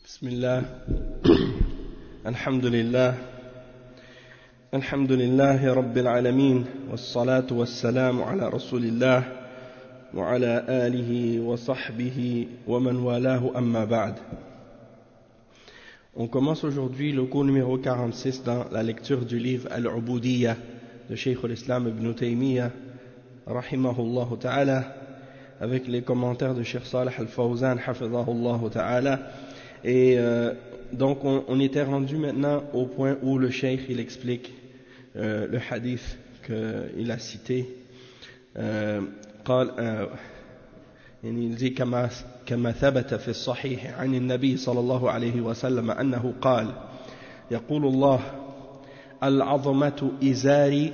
بسم الله الحمد لله رب العالمين والصلاة والسلام على رسول الله وعلى آله وصحبه ومن والاه أما بعد. On commence aujourd'hui le cours numéro 46 dans la lecture du livre Al-Ubudiyya de Cheikh al-Islam ibn Taymiyyah rahimahullah ta'ala avec les commentaires de Cheikh Salih al-Fawzan hafidhahullah ta'ala. Et donc on était rendu maintenant au point où le Cheikh il explique le hadith qu'il a cité. Il dit كما ثبت في الصحيح عن النبي صلى الله عليه وسلم أنه قال يقول الله العظمة إزاري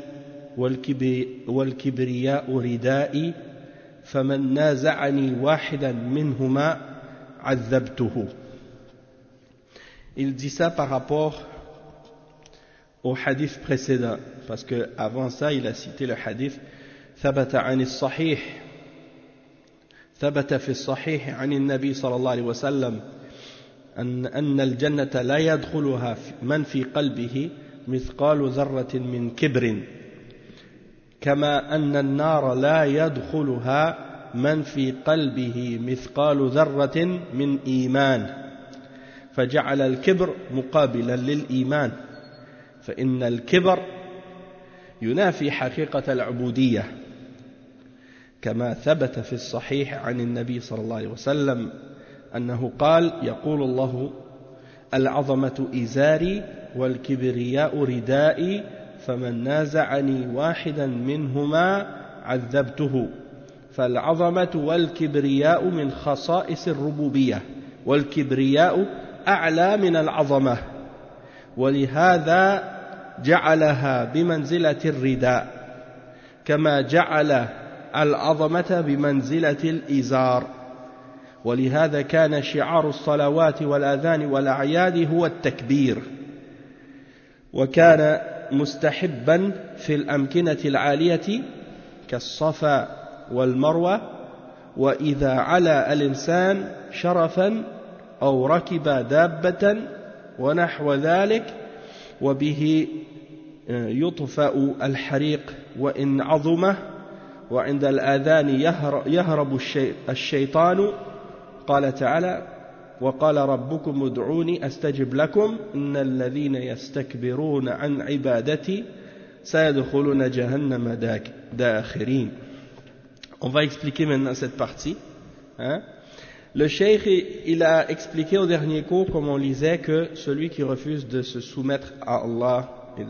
والكبرياء ردائي فمن نازعني واحدا منهما عذبته. Il dit ça par rapport au hadith précédent, parce que avant ça il a cité le hadith ثبت عن الصحيح ثبت في الصحيح عن النبي صلى الله عليه وسلم أن الجنة لا يدخلها من في قلبه مثقال ذرة من كبر كما أن النار لا يدخلها من في قلبه مثقال ذرة من إيمان فجعل الكبر مقابلا للإيمان فإن الكبر ينافي حقيقة العبودية كما ثبت في الصحيح عن النبي صلى الله عليه وسلم أنه قال يقول الله العظمة إزاري والكبرياء ردائي فمن نازعني واحدا منهما عذبته. فالعظمة والكبرياء من خصائص الربوبية والكبرياء أعلى من العظمة ولهذا جعلها بمنزلة الرداء كما جعل العظمة بمنزلة الإزار ولهذا كان شعار الصلوات والأذان والأعياد هو التكبير وكان مستحبا في الأمكنة العالية كالصفا والمروة وإذا علا الإنسان شرفا أو ركب دابة ونحو ذلك وبه يطفأ الحريق وإن عظمه وعند الآذان يهرب الشيطان قال تعالى وقال ربكم ادعوني أستجب لكم إن الذين يستكبرون عن عبادتي سيدخلون جهنم داخرين. On va expliquer maintenant cette partie. Le cheikh, il a expliqué au dernier cours, comme on lisait, que celui qui refuse de se soumettre à Allah et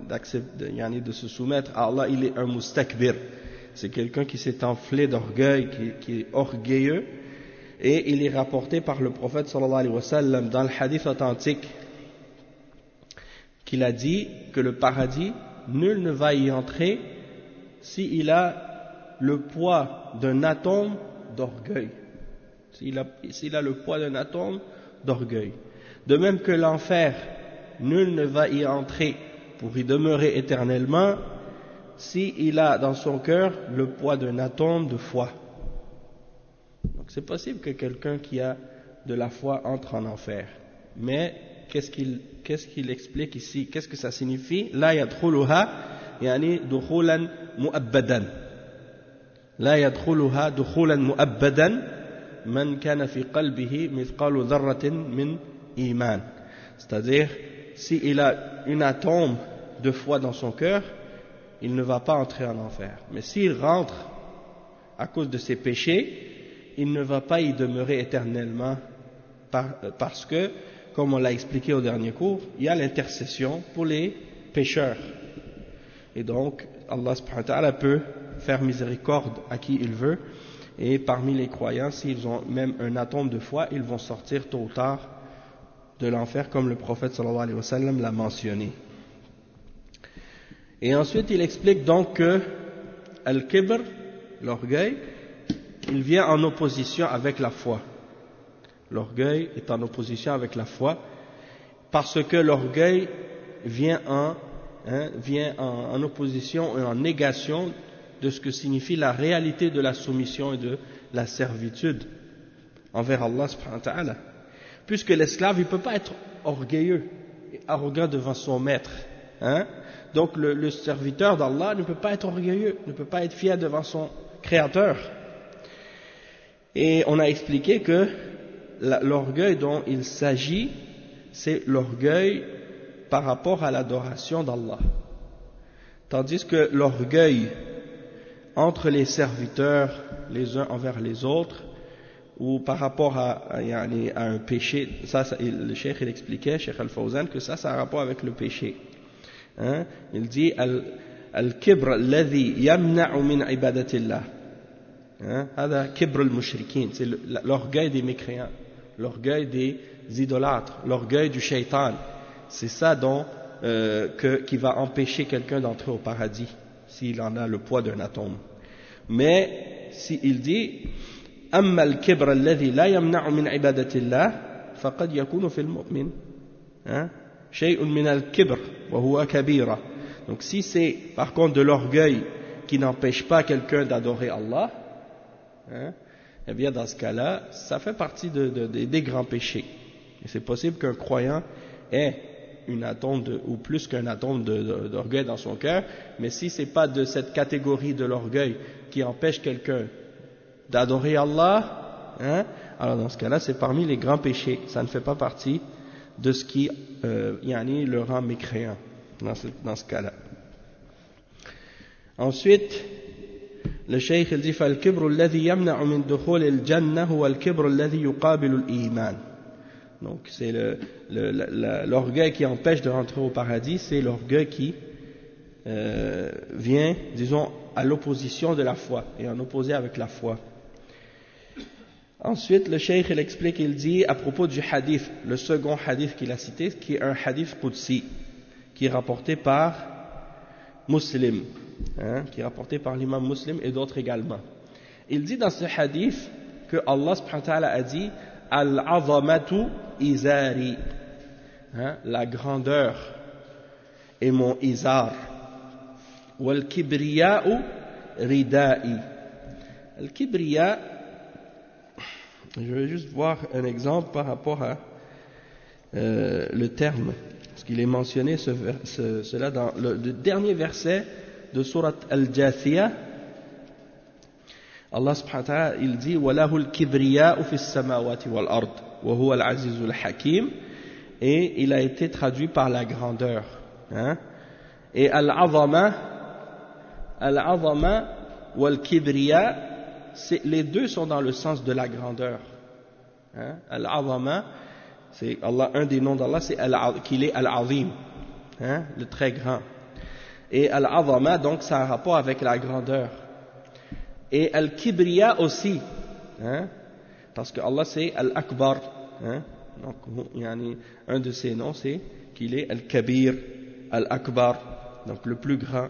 de se soumettre à Allah, il est un mustakbir. C'est quelqu'un qui s'est enflé d'orgueil, qui est orgueilleux. Et il est rapporté par le prophète sallallahu alayhi wa sallam dans le hadith authentique qu'il a dit que le paradis, nul ne va y entrer s'il a le poids d'un atome d'orgueil. S'il a le poids d'un atome d'orgueil. De même que l'enfer, nul ne va y entrer pour y demeurer éternellement s'il a dans son cœur le poids d'un atome de foi. Donc c'est possible que quelqu'un qui a de la foi entre en enfer. Mais qu'est-ce qu'il explique ici? Qu'est-ce que ça signifie? La yadkhuluha yani dukhulan mu'abbadan. La yadkhuluha dukhulan mu'abbadan man kana fi qalbihi mithqalu dharratin min iman. C'est-à-dire, s'il a une atome de foi dans son cœur, il ne va pas entrer en enfer. Mais s'il rentre à cause de ses péchés, il ne va pas y demeurer éternellement parce que, comme on l'a expliqué au dernier cours, il y a l'intercession pour les pécheurs. Et donc, Allah subhanahu wa ta'ala peut faire miséricorde à qui il veut. Et parmi les croyants, s'ils ont même un atome de foi, ils vont sortir tôt ou tard de l'enfer, comme le prophète sallallahu alayhi wa sallam l'a mentionné. Et ensuite, il explique donc que Al-Kibr, l'orgueil, il vient en opposition avec la foi. L'orgueil est en opposition avec la foi parce que l'orgueil vient en opposition et en négation de ce que signifie la réalité de la soumission et de la servitude envers Allah subhanahu wa ta'ala. puisque l'esclave, il ne peut pas être orgueilleux et arrogant devant son maître. Hein? Donc le serviteur d'Allah ne peut pas être orgueilleux, ne peut pas être fier devant son créateur. Et on a expliqué que l'orgueil dont il s'agit, c'est l'orgueil par rapport à l'adoration d'Allah. Tandis que l'orgueil entre les serviteurs, les uns envers les autres, ou par rapport à un péché, le cheikh il expliquait, Cheikh Al-Fawzan, que ça a un rapport avec le péché. Hein? Il dit Al-kibr alladhi yamna'u min ibadatillah. هذا كبر المشركين, c'est l'orgueil des mécréants, l'orgueil des idolâtres, l'orgueil du shaitan. C'est ça qui va empêcher quelqu'un d'entrer au paradis s'il en a le poids d'un atome. Mais s'il dit أما الكبر الذي لا يمنع من عبادة الله فقد يكون في المؤمن شيء من الكبر وهو كبيرة. Donc si c'est par contre de l'orgueil qui n'empêche pas quelqu'un d'adorer Allah, eh bien dans ce cas-là, ça fait partie des grands péchés. Et c'est possible qu'un croyant ait une atome ou plus qu'un atome d'orgueil dans son cœur, mais si c'est pas de cette catégorie de l'orgueil qui empêche quelqu'un d'adorer Allah, alors dans ce cas-là, c'est parmi les grands péchés. Ça ne fait pas partie de ce qui le rend mécréant dans ce cas-là. Ensuite, le cheikh il dit فالكبر الذي يمنع من دخول الجنة هو الكبر الذي يقابل الإيمان. Donc c'est l'orgueil qui empêche de rentrer au paradis, c'est l'orgueil qui vient, disons, à l'opposition de la foi et en opposé avec la foi. Ensuite, le cheikh il explique, il dit à propos du hadith, le second hadith qu'il a cité, qui est un hadith qudsi, qui est rapporté par Muslim, qui est rapporté par l'imam Muslim et d'autres également. Il dit dans ce hadith que Allah subhanahu wa ta'ala a dit Al-azamatu izari, la grandeur est mon izar, wal kibriya'u ridai. Al-kibriya, je vais juste voir un exemple par rapport à le terme, parce qu'il est mentionné cela dans le dernier verset de Surat Al-Jathiyah. Allah subhanahu wa ta'ala il dit وَلَهُ الْكِبْرِيَاءُ فِي السَّمَاوَاتِ وَالْأَرْضِ وَهُوَ الْعَزِيزُ الْحَكِيمُ, et il a été traduit par la grandeur. Et Al-Azama wal-Kibriya, les deux sont dans le sens de la grandeur. Al-Azama, c'est Allah, un des noms d'Allah, c'est qu'il est Al-Azim, le très grand. Et Al-Azama, donc ça a un rapport avec la grandeur. Et Al-Kibriya aussi, parce que Allah c'est Al-Akbar, donc un de ses noms c'est qu'il est Al-Kabir, Al-Akbar, donc le plus grand.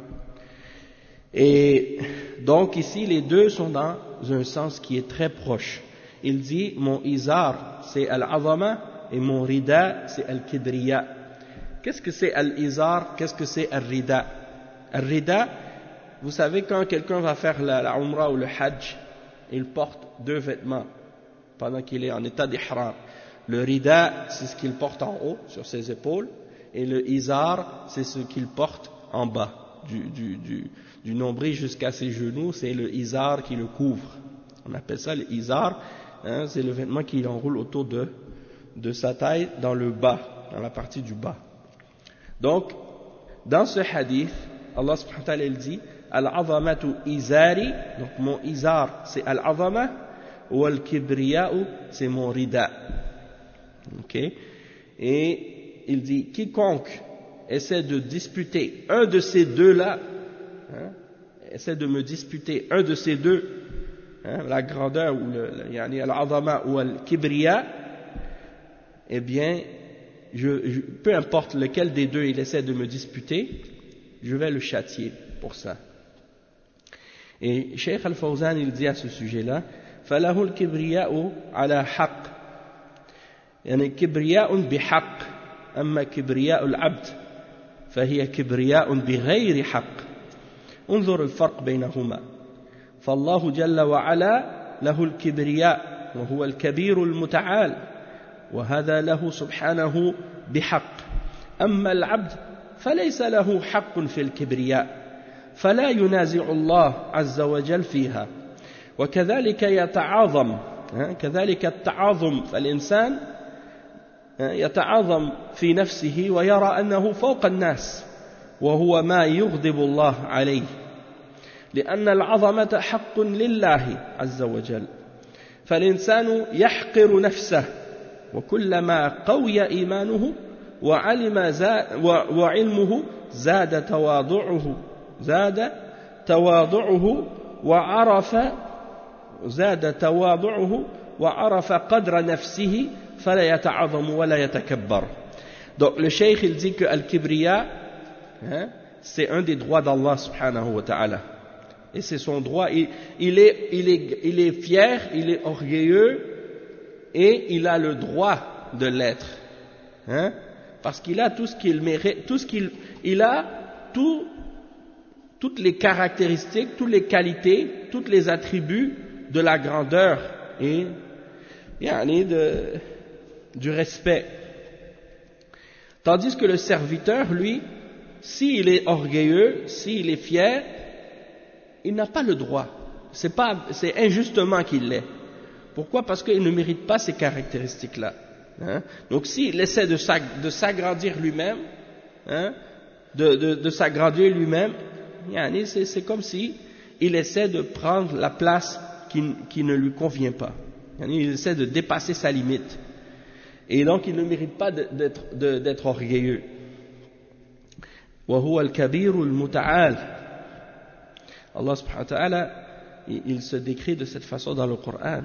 Et donc ici les deux sont dans un sens qui est très proche. Il dit mon izar c'est Al-Azama et mon rida c'est Al-Kibriya. Qu'est-ce que c'est Al-Izar? Qu'est-ce que c'est Al-Rida? Al-Rida, vous savez, quand quelqu'un va faire la Umrah ou le Hajj, il porte deux vêtements pendant qu'il est en état d'ihram. Le rida, c'est ce qu'il porte en haut, sur ses épaules, et le izar, c'est ce qu'il porte en bas, du nombril jusqu'à ses genoux, c'est le izar qui le couvre. On appelle ça le izar, c'est le vêtement qui enroule autour de sa taille dans le bas, dans la partie du bas. Donc, dans ce hadith, Allah subhanahu wa ta'ala il dit Al-azamatu izari, donc mon izar c'est al-azama, ou al-kibriya'u c'est mon rida. Ok? Et il dit quiconque essaie de disputer un de ces deux-là, essaie de me disputer un de ces deux, la grandeur ou al-azama ou al-kibriya, eh bien, peu importe lequel des deux il essaie de me disputer, je vais le châtier pour ça. Et Cheikh Al-Fawzan il dit à ce sujet-là فَلَهُ الْكِبْرِيَاءُ عَلَى حَقٍّ يعني كبرياء بحق أما كبرياء العبد فهي كبرياء بغير حق انظر الفرق بينهما فالله جل وعلا له الكبرياء وهو الكبير المتعال وهذا له سبحانه بحق أما العبد فليس له حق في الكبرياء فلا ينازع الله عز وجل فيها وكذلك يتعاظم كذلك التعاظم فالإنسان يتعاظم في نفسه ويرى أنه فوق الناس وهو ما يغضب الله عليه لأن العظمة حق لله عز وجل فالإنسان يحقر نفسه وكلما قوي إيمانه وعلمه زاد تواضعه وعرف قدر نفسه فلا يتعظم ولا يتكبر. Donc le cheikh il dit que al-kibriya c'est un des droits d'Allah subhanahu wa ta'ala et c'est son droit, il est fier, il est orgueilleux et il a le droit de l'être parce qu'il a tout ce qu'il mérite, il a toutes les caractéristiques, toutes les qualités, tous les attributs de la grandeur et du respect. Tandis que le serviteur, lui, s'il est orgueilleux, s'il est fier, il n'a pas le droit. C'est injustement qu'il l'est. Pourquoi? Parce qu'il ne mérite pas ces caractéristiques-là. Donc s'il essaie de s'agrandir lui-même, de s'agrandir lui-même, c'est comme si il essaie de prendre la place qui ne lui convient pas. Il essaie de dépasser sa limite. Et donc il ne mérite pas d'être orgueilleux. وهو الكبير المتعال. Allah subhanahu wa ta'ala, il se décrit de cette façon dans le Coran.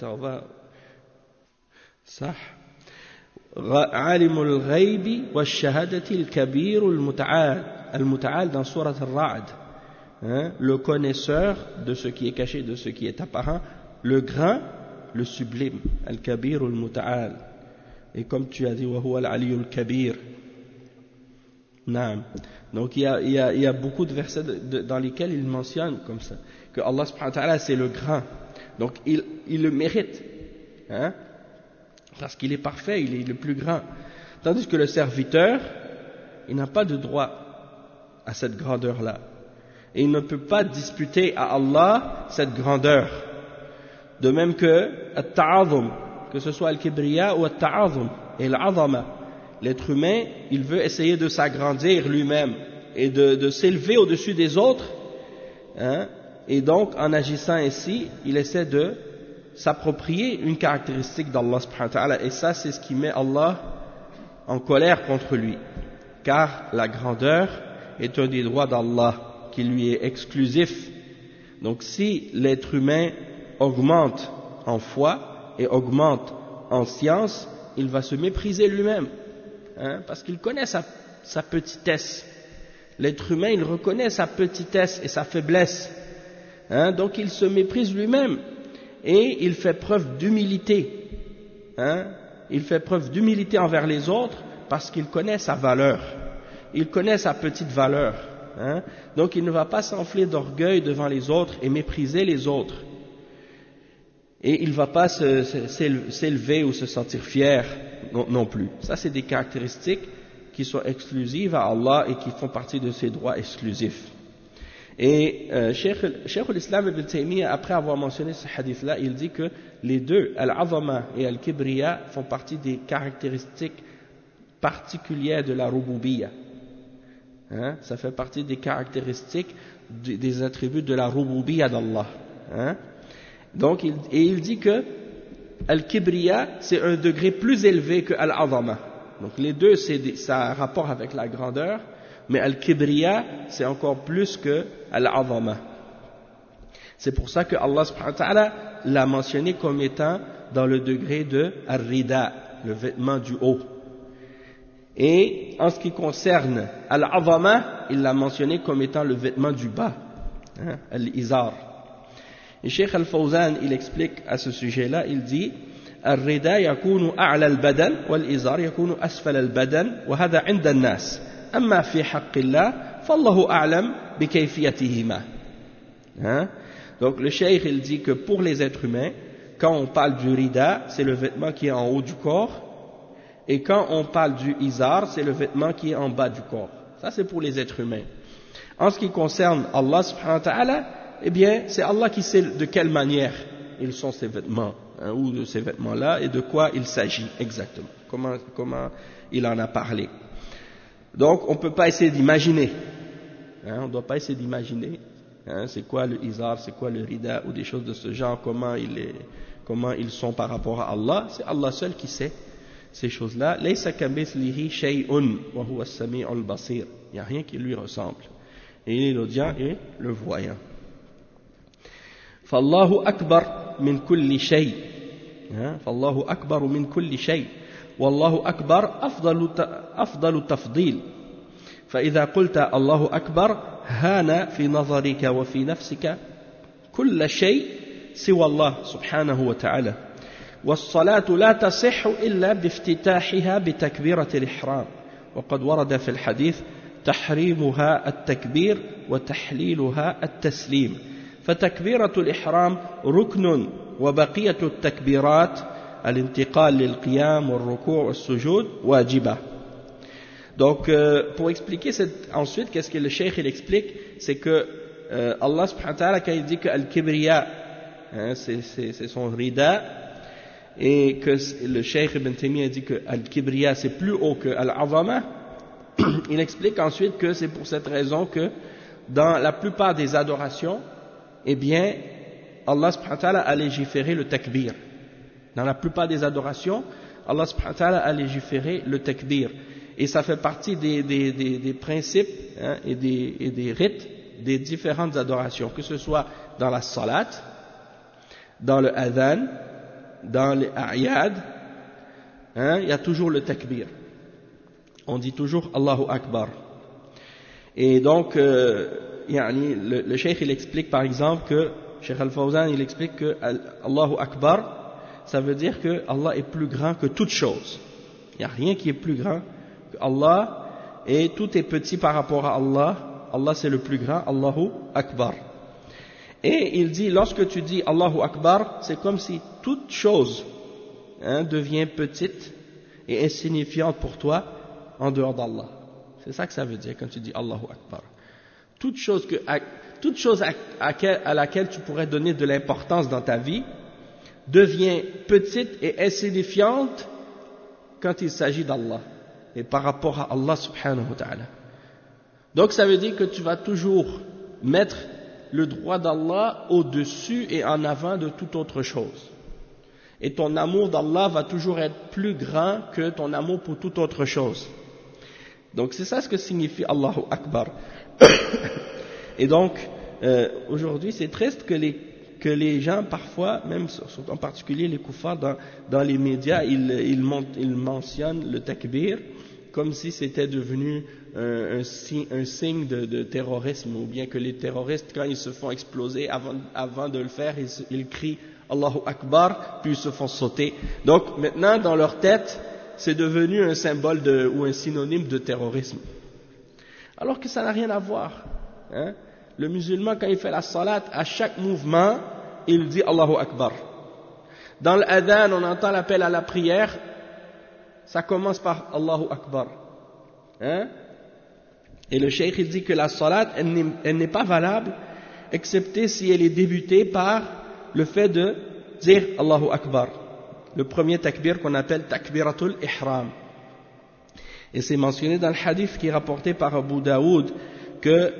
عالم الغيب والشهادة الكبير المتعال. المتعال dans Surat Al-Ra'd. Le connaisseur de ce qui est caché, de ce qui est apparent, le grand, le sublime, al-kabir al-muta'al. Et comme tu as dit, wa huwa al-ali al-kabir. Naam. Donc il y a beaucoup de versets dans lesquels il mentionne comme ça que Allah subhanahu wa ta'ala c'est le grand. Donc il le mérite, parce qu'il est parfait, il est le plus grand. Tandis que le serviteur, il n'a pas de droit à cette grandeur-là. Et il ne peut pas disputer à Allah cette grandeur. De même que at-ta'azum, que ce soit al-kibriya ou at-ta'azum et l'azama, l'être humain, il veut essayer de s'agrandir lui-même et de s'élever au-dessus des autres, et donc en agissant ainsi, il essaie de s'approprier une caractéristique d'Allah subhanahu wa ta'ala, et ça c'est ce qui met Allah en colère contre lui, car la grandeur est un des droits d'Allah qui lui est exclusif. Donc si l'être humain augmente en foi et augmente en science, il va se mépriser lui-même, parce qu'il connaît sa petitesse. L'être humain, il reconnaît sa petitesse et sa faiblesse, donc il se méprise lui-même et il fait preuve d'humilité, il fait preuve d'humilité envers les autres parce qu'il connaît sa valeur, il connaît sa petite valeur. Donc il ne va pas s'enfler d'orgueil devant les autres et mépriser les autres, et il ne va pas s'élever ou se sentir fier non plus. Ça c'est des caractéristiques qui sont exclusives à Allah et qui font partie de ses droits exclusifs. Et Cheikh al-Islam ibn Taymiyyah, après avoir mentionné ce hadith là, il dit que les deux, al-azama et al-kibriya, font partie des caractéristiques particulières de la rububiyya. Ça fait partie des caractéristiques des attributs de la rububiyya d'Allah. Donc il dit que al-kibriya c'est un degré plus élevé que al-azama. Donc les deux ça a rapport avec la grandeur, mais al-kibriya c'est encore plus que al-azama. C'est pour ça que Allah subhanahu wa ta'ala l'a mentionné comme étant dans le degré de al-rida, le vêtement du haut. Et en ce qui concerne al-azama, il l'a mentionné comme étant le vêtement du bas, al-izar. Et Cheikh Al-Fawzan, il explique à ce sujet-là, il dit الرداء يكون أعلى البدن والإزار يكون أسفل البدن وهذا عند الناس أما في حق الله فالله أعلم بكيفيتهما. Donc le cheikh il dit que pour les êtres humains, quand on parle du rida, c'est le vêtement qui est en haut du corps, Et quand on parle du izar, c'est le vêtement qui est en bas du corps. Ça, c'est pour les êtres humains. En ce qui concerne Allah subhanahu wa ta'ala, eh bien, c'est Allah qui sait de quelle manière ils sont ces vêtements, hein, ou de ces vêtements-là, et de quoi il s'agit exactement, comment il en a parlé. Donc, on ne peut pas essayer d'imaginer, hein, on ne doit pas essayer d'imaginer, hein, c'est quoi le izar, c'est quoi le rida, ou des choses de ce genre, comment ils sont par rapport à Allah. C'est Allah seul qui sait ces choses-là. Laysa kamithlihi shay'un wa huwa as-sami'ul basir. Il n'y a rien qui lui ressemble. Et il est l'audient et le voyant. فالله أكبر من كل شيء فالله أكبر من كل شيء والله أكبر أفضل تفضيل فإذا قلت الله أكبر هان في نظرك وفي نفسك كل شيء سوى الله سبحانه وتعالى والصلاة لا تصح إلا بافتتاحها بتكبيرة الإحرام وقد ورد في الحديث تحريمها التكبير وتحليلها التسليم فتكبيرة الإحرام ركن وبقية التكبيرات الانتقال للقيام والركوع والسجود واجبة. Donc pour expliquer ensuite qu'est-ce que le cheikh il explique, c'est que Allah subhanahu wa ta'ala quand il dit que al-kibriya hein, c'est son rida et que le cheikh Ibn Taymiyyah dit que al-kibriya c'est plus haut que al-azama, il explique ensuite que c'est pour cette raison que dans la plupart des adorations, eh bien, Allah subhanahu wa ta'ala a légiféré le takbir. Dans la plupart des adorations, Allah subhanahu wa ta'ala a légiféré le takbir. Et ça fait partie des principes hein, et des rites des différentes adorations, que ce soit dans la salat, dans le adhan, dans les a'yad, hein, il y a toujours le takbir. On dit toujours Allahu Akbar. Et donc, le cheikh il explique par exemple que, Cheikh Al-Fawzan il explique que Allahu Akbar, ça veut dire que Allah est plus grand que toute chose. Il n'y a rien qui est plus grand que Allah et tout est petit par rapport à Allah. Allah c'est le plus grand, Allahu Akbar. Et il dit, lorsque tu dis Allahu Akbar, c'est comme si toute chose hein, devient petite et insignifiante pour toi en dehors d'Allah. C'est ça que ça veut dire quand tu dis Allahu Akbar. Toute chose à laquelle tu pourrais donner de l'importance dans ta vie devient petite et insignifiante quand il s'agit d'Allah et par rapport à Allah subhanahu wa ta'ala. Donc ça veut dire que tu vas toujours mettre le droit d'Allah au-dessus et en avant de toute autre chose. Et ton amour d'Allah va toujours être plus grand que ton amour pour toute autre chose. Donc c'est ça ce que signifie Allahu Akbar. Et donc aujourd'hui c'est triste que les gens parfois, même en particulier les kuffars dans les médias, ils mentionnent le takbir comme si c'était devenu un signe de terrorisme, ou bien que les terroristes quand ils se font exploser avant de le faire ils crient Allahu Akbar puis ils se font sauter. Donc maintenant dans leur tête c'est devenu un symbole ou un synonyme de terrorisme, alors que ça n'a rien à voir hein. Le musulman quand il fait la salat, à chaque mouvement il dit Allahu Akbar. Dans l'adhan on entend l'appel à la prière, ça commence par Allahu Akbar hein? Et le cheikh il dit que la salat elle n'est pas valable excepté si elle est débutée par le fait de dire Allahu Akbar, le premier takbir qu'on appelle takbiratul ihram. Et c'est mentionné dans le hadith qui est rapporté par Abu Daoud que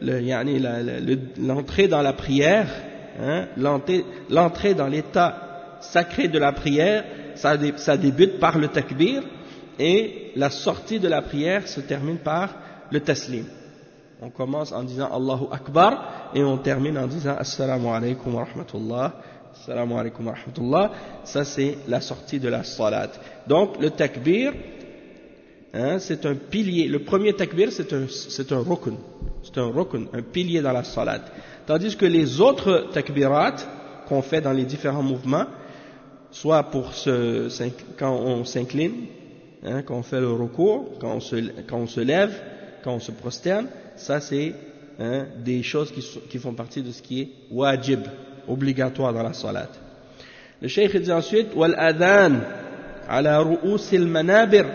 l'entrée dans la prière hein, l'entrée dans l'état sacré de la prière ça débute par le takbir et la sortie de la prière se termine par le taslim. On commence en disant Allahu Akbar et on termine en disant Assalamu alaikum wa rahmatullah. Assalamu alaikum wa rahmatullah. Ça c'est la sortie de la salat. Donc le takbir hein, c'est un pilier. Le premier takbir c'est un rukn. C'est un rukn, un pilier dans la salat. Tandis que les autres takbirat qu'on fait dans les différents mouvements, soit quand on s'incline, hein, quand on fait le ruku', quand on se lève, quand on se prosterne, ça c'est hein, des choses qui font partie de ce qui est wajib, obligatoire dans la salat. Le cheikh dit ensuite wal adhan على رؤوس المنابر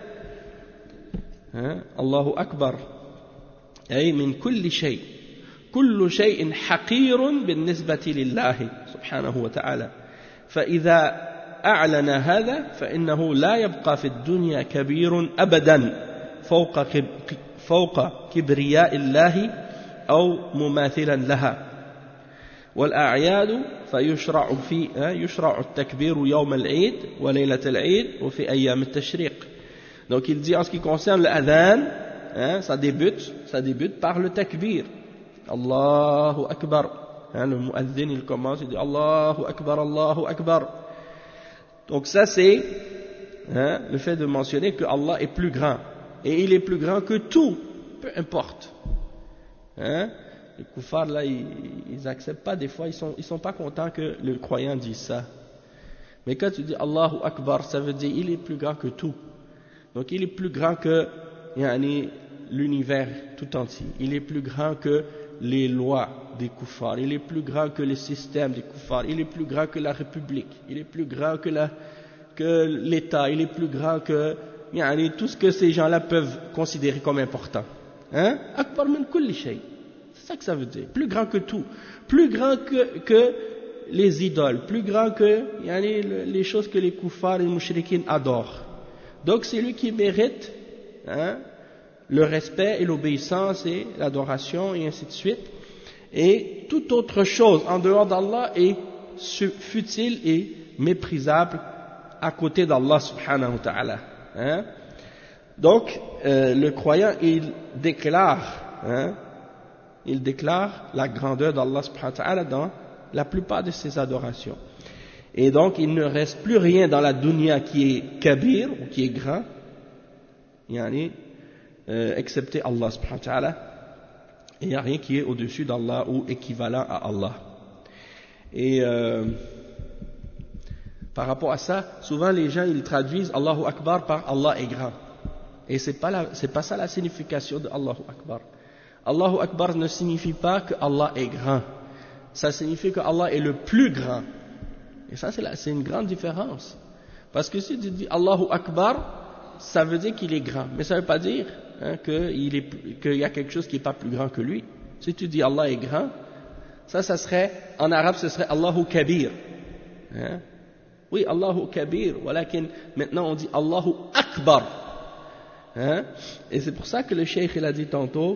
الله أكبر أي من كل شيء كل شيء حقير بالنسبة لله سبحانه وتعالى فإذا أعلن هذا فإنه لا يبقى في الدنيا كبير أبدا فوق كبرياء الله أو مماثلا لها والأعياد يشرع التكبير يوم العيد وليلة العيد وفي أيام التشريق. Donc il dit en ce qui concerne l'adhan, ça débute par le takbir. Allahu Akbar. Le muaddin il commence, il dit Allahu Akbar, Allahu Akbar. Donc ça c'est le fait de mentionner que Allah est plus grand. Et il est plus grand que tout, peu importe. Les koufars là, ils acceptent pas, des fois ils sont pas contents que le croyant dise ça. Mais quand tu dis Allahu Akbar, ça veut dire il est plus grand que tout. Donc il est plus grand que l'univers tout entier. Il est plus grand que les lois des koufars. Il est plus grand que le système des koufars. Il est plus grand que la République. Il est plus grand que l'État. Il est plus grand que tout ce que ces gens-là peuvent considérer comme important. Akbar min kulli shay. C'est ça que ça veut dire. Plus grand que tout. Plus grand que les idoles. Plus grand que les choses que les koufars et les mouchriquines adorent. Donc c'est lui qui mérite le respect et l'obéissance et l'adoration et ainsi de suite. Et toute autre chose en dehors d'Allah est futile et méprisable à côté d'Allah subhanahu wa ta'ala. Donc le croyant il déclare la grandeur d'Allah subhanahu wa ta'ala dans la plupart de ses adorations. Et donc il ne reste plus rien dans la dunya qui est kabir ou qui est grand, excepté Allah subhanahu wa ta'ala, et il n'y a rien qui est au-dessus d'Allah ou équivalent à Allah. Et par rapport à ça, souvent les gens ils traduisent Allahu Akbar par Allah est grand. Et c'est pas ça la signification de Allahu Akbar. Allahu Akbar ne signifie pas que Allah est grand. Ça signifie que Allah est le plus grand. Et ça c'est une grande différence. Parce que si tu dis Allahu Akbar, ça veut dire qu'il est grand. Mais ça ne veut pas dire qu'il y a quelque chose qui n'est pas plus grand que lui. Si tu dis Allah est grand, ça serait, en arabe ce serait Allahu Kabir. Oui, Allahu Kabir, walakin maintenant on dit Allahu Akbar. Et c'est pour ça que le cheikh il a dit tantôt,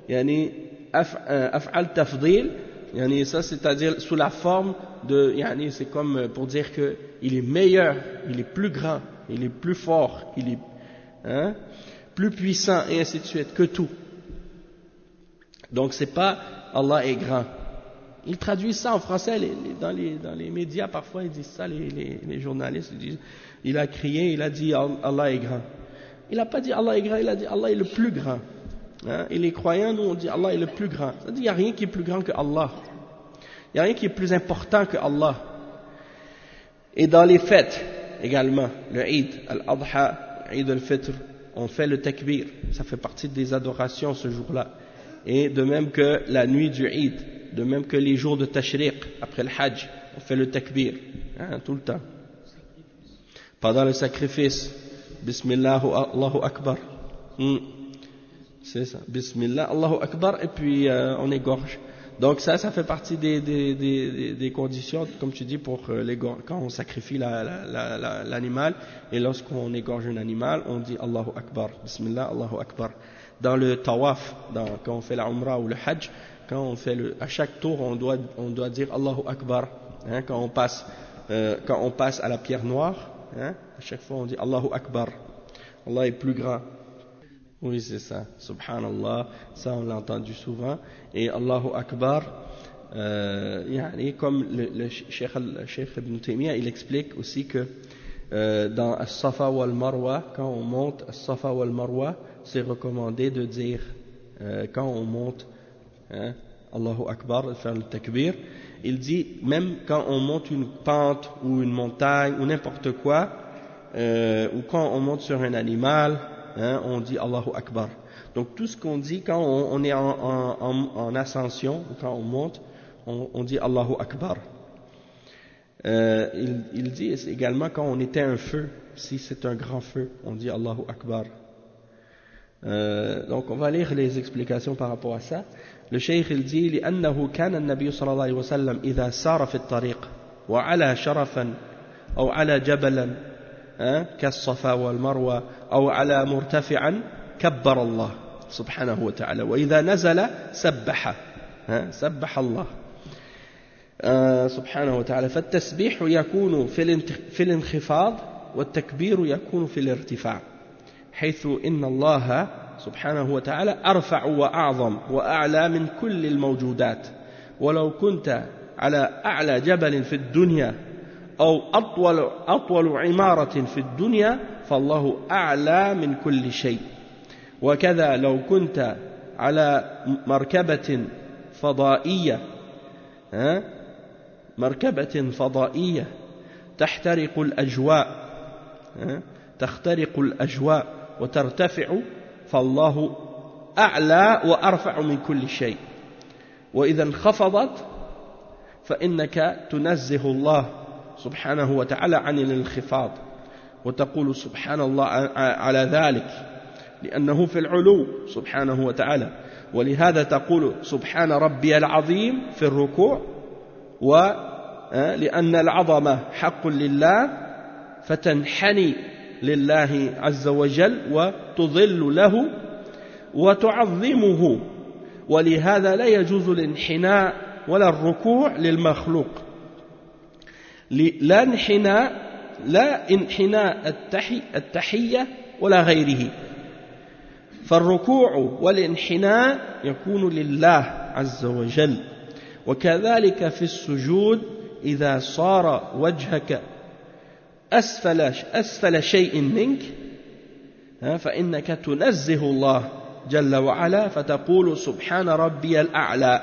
af'al tafdil, ça c'est-à-dire sous la forme de, c'est comme pour dire que il est meilleur, il est plus grand, il est plus fort, il est plus puissant et ainsi de suite que tout. Donc c'est pas Allah est grand. Ils traduisent ça en français dans les médias, parfois ils disent ça, les journalistes ils disent, il a crié, il a dit Allah est grand. Il n'a pas dit Allah est grand, il a dit Allah est le plus grand. Et les croyants, nous on dit Allah est le plus grand. Ça dit il n'y a rien qui est plus grand que Allah. Il n'y a rien qui est plus important que Allah. Et dans les fêtes également, le Eid, Al-Adha, Eid al-Fitr, on fait le takbir. Ça fait partie des adorations ce jour-là. Et de même que la nuit du Eid, de même que les jours de Tashriq, après le Hajj, on fait le takbir, tout le temps. Pendant le sacrifice, Bismillah, Allahu Akbar. C'est ça, Bismillah, Allahu Akbar, et puis on égorge. Donc ça fait partie des conditions, comme tu dis, pour quand on sacrifie l'animal, et lorsqu'on égorge un animal, on dit Allahu Akbar, Bismillah, Allahu Akbar. Dans le tawaf, quand on fait la umrah ou le hajj, quand on fait à chaque tour, on doit dire Allahu Akbar. Quand on passe à la pierre noire, à chaque fois on dit Allahu Akbar. Allah est plus grand. Oui, c'est ça. Subhanallah. Ça, on l'a entendu souvent. Et Allahu Akbar, comme le Cheikh Ibn Taymiyyah, il explique aussi que dans As-Safa wal Marwa, quand on monte As-Safa wal Marwa, c'est recommandé de dire, quand on monte Allahu Akbar, de faire le takbir. Il dit, même quand on monte une pente ou une montagne ou n'importe quoi, ou quand on monte sur un animal, on dit Allahu Akbar. Donc tout ce qu'on dit quand on est en ascension, ou quand on monte, on dit Allahu Akbar. il dit également quand on éteint un feu, si c'est un grand feu, on dit Allahu Akbar. Donc on va lire les explications par rapport à ça. Le cheikh il dit لأنه كان النبي صلى الله عليه وسلم إذا سار في الطريق وعلى شرفا أو على جبلا كالصفا والمروة أو على مرتفعا كبر الله سبحانه وتعالى وإذا نزل سبح الله سبحانه وتعالى فالتسبيح يكون في الانخفاض والتكبير يكون في الارتفاع حيث إن الله سبحانه وتعالى أرفع وأعظم وأعلى من كل الموجودات ولو كنت على أعلى جبل في الدنيا أو أطول عمارة في الدنيا فالله أعلى من كل شيء وكذا لو كنت على مركبة فضائية تخترق الأجواء وترتفع فالله أعلى وأرفع من كل شيء وإذا انخفضت فإنك تنزه الله سبحانه وتعالى عن الانخفاض وتقول سبحان الله على ذلك لأنه في العلو سبحانه وتعالى ولهذا تقول سبحان ربي العظيم في الركوع ولأن العظمة حق لله فتنحني لله عز وجل وتظل له وتعظمه ولهذا لا يجوز الانحناء ولا الركوع للمخلوق لا انحناء التحية ولا غيره فالركوع والانحناء يكون لله عز وجل وكذلك في السجود إذا صار وجهك أسفل شيء منك فإنك تنزه الله جل وعلا فتقول سبحان ربي الأعلى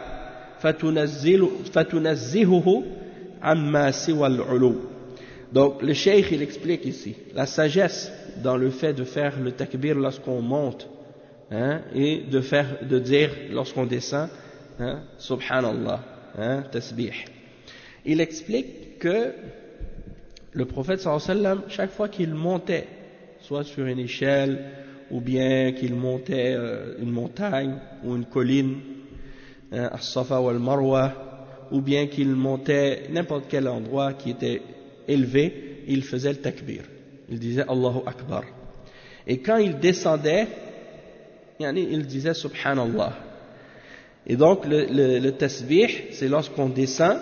فتنزهه عما سوى العلو. Donc le cheikh il explique ici la sagesse dans le fait de faire le takbir lorsqu'on monte et de dire lorsqu'on descend subhanallah tasbih. Il explique que le prophète sallallahu alayhi wa sallam, chaque fois qu'il montait soit sur une échelle ou bien qu'il montait une montagne ou une colline as-Safa wal Marwa ou bien qu'il montait n'importe quel endroit qui était élevé, il faisait le takbir, il disait Allahu Akbar, et quand il descendait il disait subhanallah. Et donc le tasbih c'est lorsqu'on descend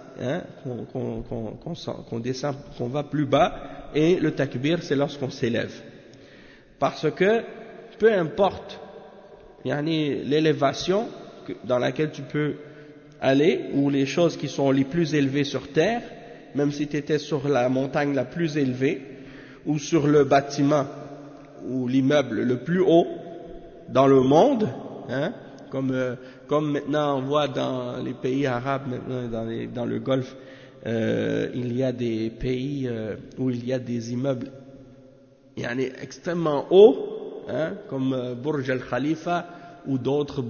qu'on descend, qu'on va plus bas, et le takbir c'est lorsqu'on s'élève, parce que peu importe l'élévation dans laquelle tu peux aller ou les choses qui sont les plus élevées sur terre, même si tu étais sur la montagne la plus élevée ou sur le bâtiment ou l'immeuble le plus haut dans le monde, comme maintenant on voit dans les pays arabes, dans le Golfe, il y a des pays où il y a des immeubles extrêmement hauts, comme Burj Al Khalifa ou d'autres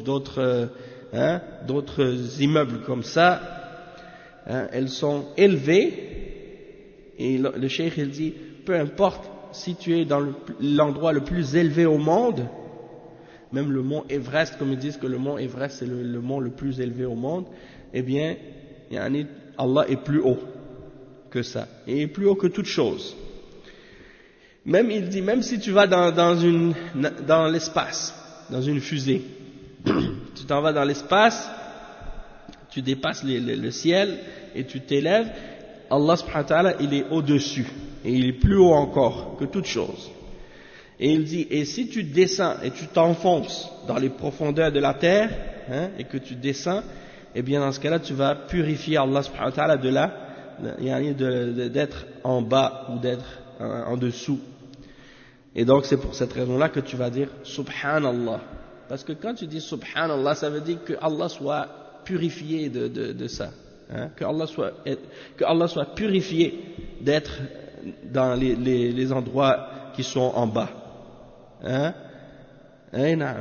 immeubles comme ça, elles sont élevées, et le cheikh il dit peu importe si tu es dans l'endroit le plus élevé au monde, même le mont Everest, comme ils disent que le mont Everest c'est le mont le plus élevé au monde, eh bien Allah est plus haut que ça, et est plus haut que toute chose. Même il dit, même si tu vas dans l'espace, dans une fusée, tu t'en vas dans l'espace, tu dépasses le ciel et tu t'élèves, Allah subhanahu wa ta'ala il est au-dessus et il est plus haut encore que toute chose. Et il dit, et si tu descends et tu t'enfonces dans les profondeurs de la terre, et que tu descends, eh bien dans ce cas-là tu vas purifier Allah subhanahu wa ta'ala d'être en bas ou d'être en dessous. Et donc c'est pour cette raison-là que tu vas dire subhanallah, parce que quand tu dis subhanallah, ça veut dire que Allah soit purifié de ça, que Allah soit purifié d'être dans les endroits qui sont en bas.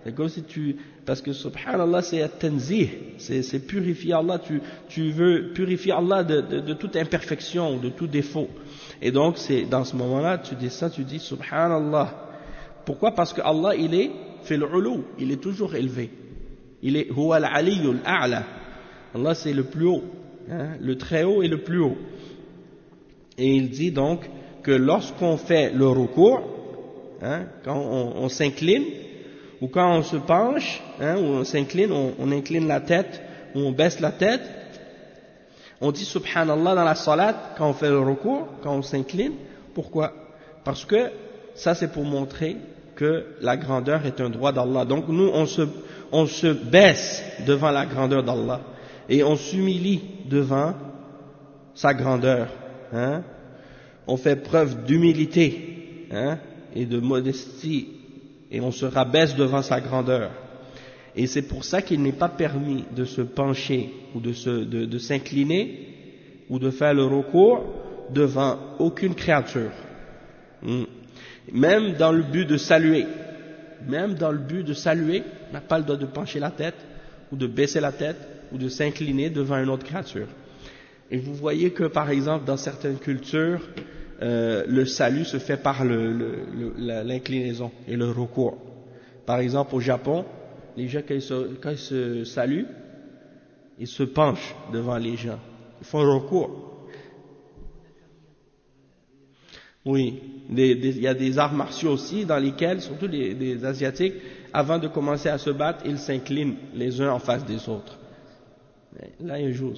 C'est comme si parce que subhanallah c'est at-tanzih, c'est purifier Allah, tu veux purifier Allah de toute imperfection, de tout défaut. Et donc c'est dans ce moment-là, tu dis ça, tu dis subhanallah. Pourquoi? Parce que Allah il est fil ulu, il est toujours élevé. Il est huwa al-aliyyul a'la. Allah c'est le plus haut, hein, le très haut et le plus haut. Et il dit donc que lorsqu'on fait le ruku', hein, quand on s'incline, ou quand on se penche, hein, ou on s'incline, on incline la tête, ou on baisse la tête, on dit subhanallah dans la salat, quand on fait le ruku', quand on s'incline. Pourquoi? Parce que ça c'est pour montrer que la grandeur est un droit d'Allah. Donc nous on se baisse devant la grandeur d'Allah et on s'humilie devant sa grandeur, hein. On fait preuve d'humilité, hein, et de modestie, et on se rabaisse devant sa grandeur. Et c'est pour ça qu'il n'est pas permis de se pencher ou de s'incliner ou de faire le recours devant aucune créature. Même dans le but de saluer. Même dans le but de saluer, on n'a pas le droit de pencher la tête ou de baisser la tête ou de s'incliner devant une autre créature. Et vous voyez que par exemple dans certaines cultures, le salut se fait par l'inclinaison et le recours. Par exemple au Japon, les gens quand ils se saluent, ils se penchent devant les gens, ils font recours. Oui, il y a des arts martiaux aussi dans lesquels, surtout des Asiatiques, avant de commencer à se battre, ils s'inclinent les uns en face des autres. Là, il joue.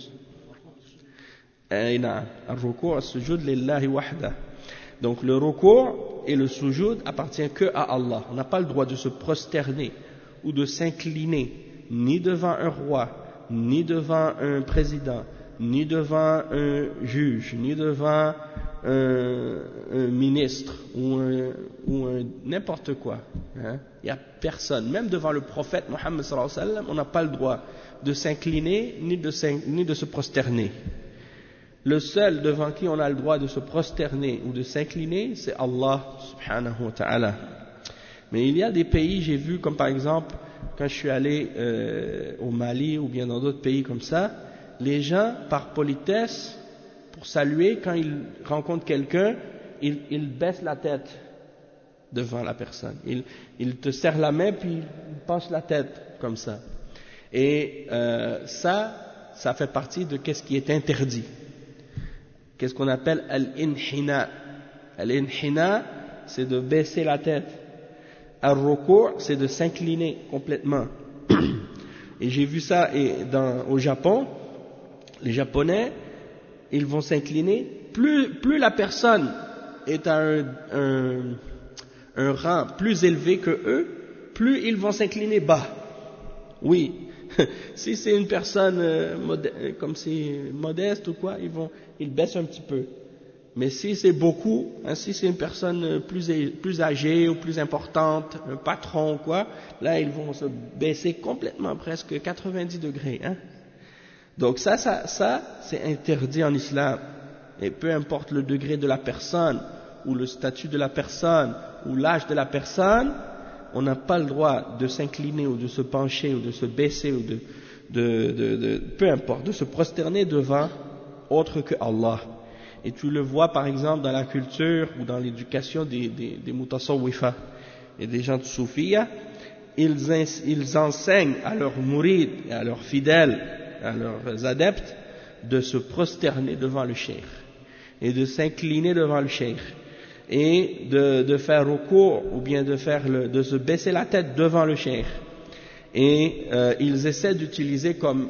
Donc le recours et le sujoud appartient que à Allah. On n'a pas le droit de se prosterner ou de s'incliner ni devant un roi, ni devant un président, ni devant un juge, ni devant un ministre ou n'importe quoi. Hein? Il n'y a personne, même devant le prophète Mohammed sallallahu alayhi wa sallam, on n'a pas le droit de s'incliner ni de se prosterner. Le seul devant qui on a le droit de se prosterner ou de s'incliner, c'est Allah subhanahu wa ta'ala. Mais il y a des pays, j'ai vu, comme par exemple, quand je suis allé au Mali ou bien dans d'autres pays comme ça, les gens, par politesse, pour saluer, quand ils rencontrent quelqu'un, ils baissent la tête devant la personne. Ils te serrent la main puis ils penchent la tête comme ça. Et ça fait partie de qu'est-ce qui est interdit. Qu'est-ce qu'on appelle al-inhina. Al-inhina, c'est de baisser la tête. Al-ruku', c'est de s'incliner complètement. Et j'ai vu ça au Japon. Les Japonais, ils vont s'incliner. Plus la personne est à un rang plus élevé que eux, plus ils vont s'incliner bas. Oui. Si c'est une personne comme c'est modeste ou quoi, ils baissent un petit peu. Mais si c'est beaucoup, hein, si c'est une personne plus âgée ou plus importante, un patron ou quoi, là ils vont se baisser complètement, presque 90 degrés. Hein. Donc ça c'est interdit en islam. Et peu importe le degré de la personne, ou le statut de la personne, ou l'âge de la personne, on n'a pas le droit de s'incliner ou de se pencher ou de se baisser ou peu importe, de se prosterner devant autre que Allah. Et tu le vois par exemple dans la culture ou dans l'éducation des mutasawwifa et des gens de Soufia, ils enseignent à leurs mourides et à leurs fidèles, à leurs adeptes, de se prosterner devant le cheikh et de s'incliner devant le cheikh et de faire recours ou bien de se baisser la tête devant le cheikh. Et ils essaient d'utiliser comme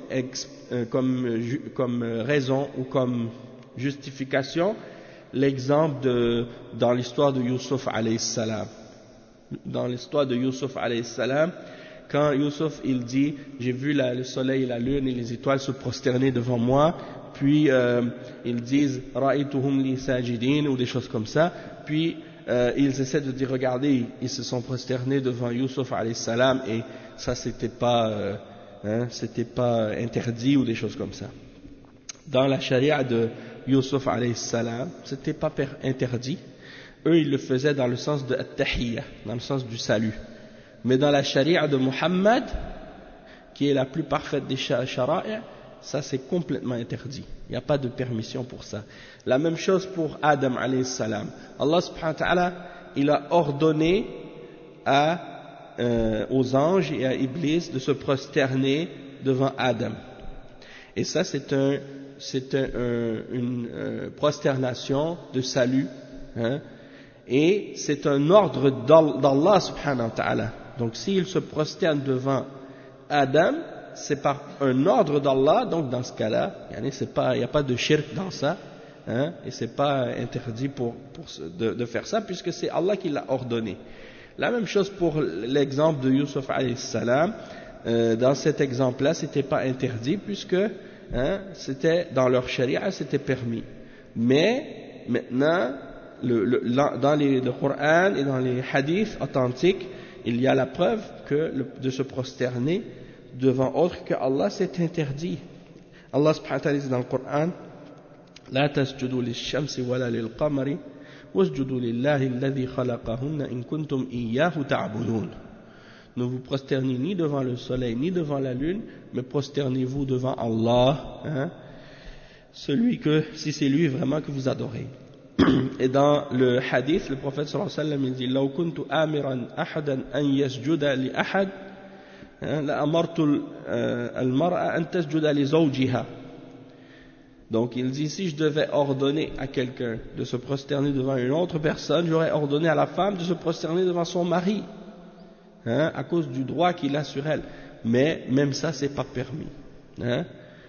raison ou comme justification l'exemple dans l'histoire de Youssouf alayhi salam. Dans l'histoire de Youssouf alayhi salam, quand Youssouf il dit j'ai vu le soleil et la lune et les étoiles se prosterner devant moi, puis ils disent ra'aytuhum li sajidin ou des choses comme ça, puis ils essaient de dire regardez, ils se sont prosternés devant Youssouf alayhi salam et ça c'était pas interdit ou des choses comme ça. Dans la charia de Youssouf alayhi salam, c'était pas interdit. Eux ils le faisaient dans le sens de at-tahiyya, dans le sens du salut. Mais dans la charia de Muhammad, qui est la plus parfaite des shara'i', ça c'est complètement interdit. Il n'y a pas de permission pour ça. La même chose pour Adam alayhi salam. Allah subhanahu wa ta'ala, il a ordonné aux anges et à Iblis de se prosterner devant Adam. Et ça c'est une prosternation de salut, hein, et c'est un ordre d'Allah subhanahu wa ta'ala. Donc s'il se prosterne devant Adam, c'est par un ordre d'Allah, donc dans ce cas-là, il n'y a pas de shirk dans ça, hein, et c'est pas interdit de faire ça, puisque c'est Allah qui l'a ordonné. La même chose pour l'exemple de Yusuf alayhi salam. Dans cet exemple-là, c'était pas interdit, puisque c'était dans leur charia, c'était permis. Mais maintenant, dans le Coran et dans les hadiths authentiques, il y a la preuve que de se prosterner devant autre que Allah, c'est interdit. Allah subhanahu wa ta'ala dit dans le Coran: La tasjudu lish-shamsi wala lil-qamari wasjudu lillahi alladhi khalaqahunna in kuntum iyyahu ta'budun. Ne vous prosternez ni devant le soleil ni devant la lune, mais prosternez-vous devant Allah, hein, si c'est lui vraiment que vous adorez. Et dans le hadith, le prophète sallallahu alayhi wa sallam, il dit: Law kuntu amiran ahadan an yasjuda li ahad la amartu al-mar'a an tasjuda li zawjiha. Donc il dit, si je devais ordonner à quelqu'un de se prosterner devant une autre personne, j'aurais ordonné à la femme de se prosterner devant son mari, hein, à cause du droit qu'il a sur elle. Mais même ça, c'est pas permis. Hein.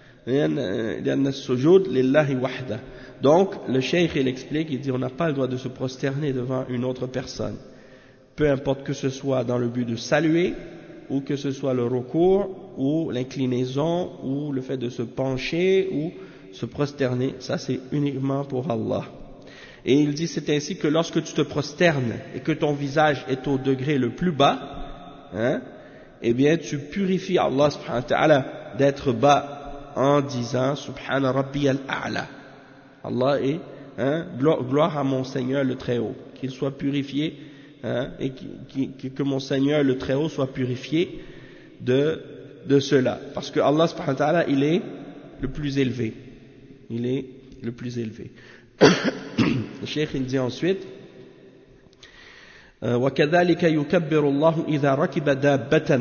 Donc le cheikh il explique, il dit, on n'a pas le droit de se prosterner devant une autre personne, peu importe que ce soit dans le but de saluer, ou que ce soit le recours, ou l'inclinaison, ou le fait de se pencher, ou se prosterner, ça c'est uniquement pour Allah. Et il dit, c'est ainsi que lorsque tu te prosternes et que ton visage est au degré le plus bas, hein, eh bien tu purifies Allah subhanahu wa ta'ala d'être bas en disant Subhana Rabbi al-A'la. Allah est, hein, gloire à mon Seigneur le Très-Haut, qu'il soit purifié, hein, et que mon Seigneur le Très-Haut soit purifié de cela. Parce que Allah subhanahu wa ta'ala, il est le plus élevé. Il est le plus élevé. Le cheikh il dit ensuite وكذلك يكبر الله إذا ركب دابة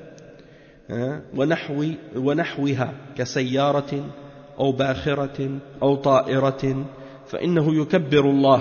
ونحوها كسيارة أو باخرة أو طائرة فإنه يكبر الله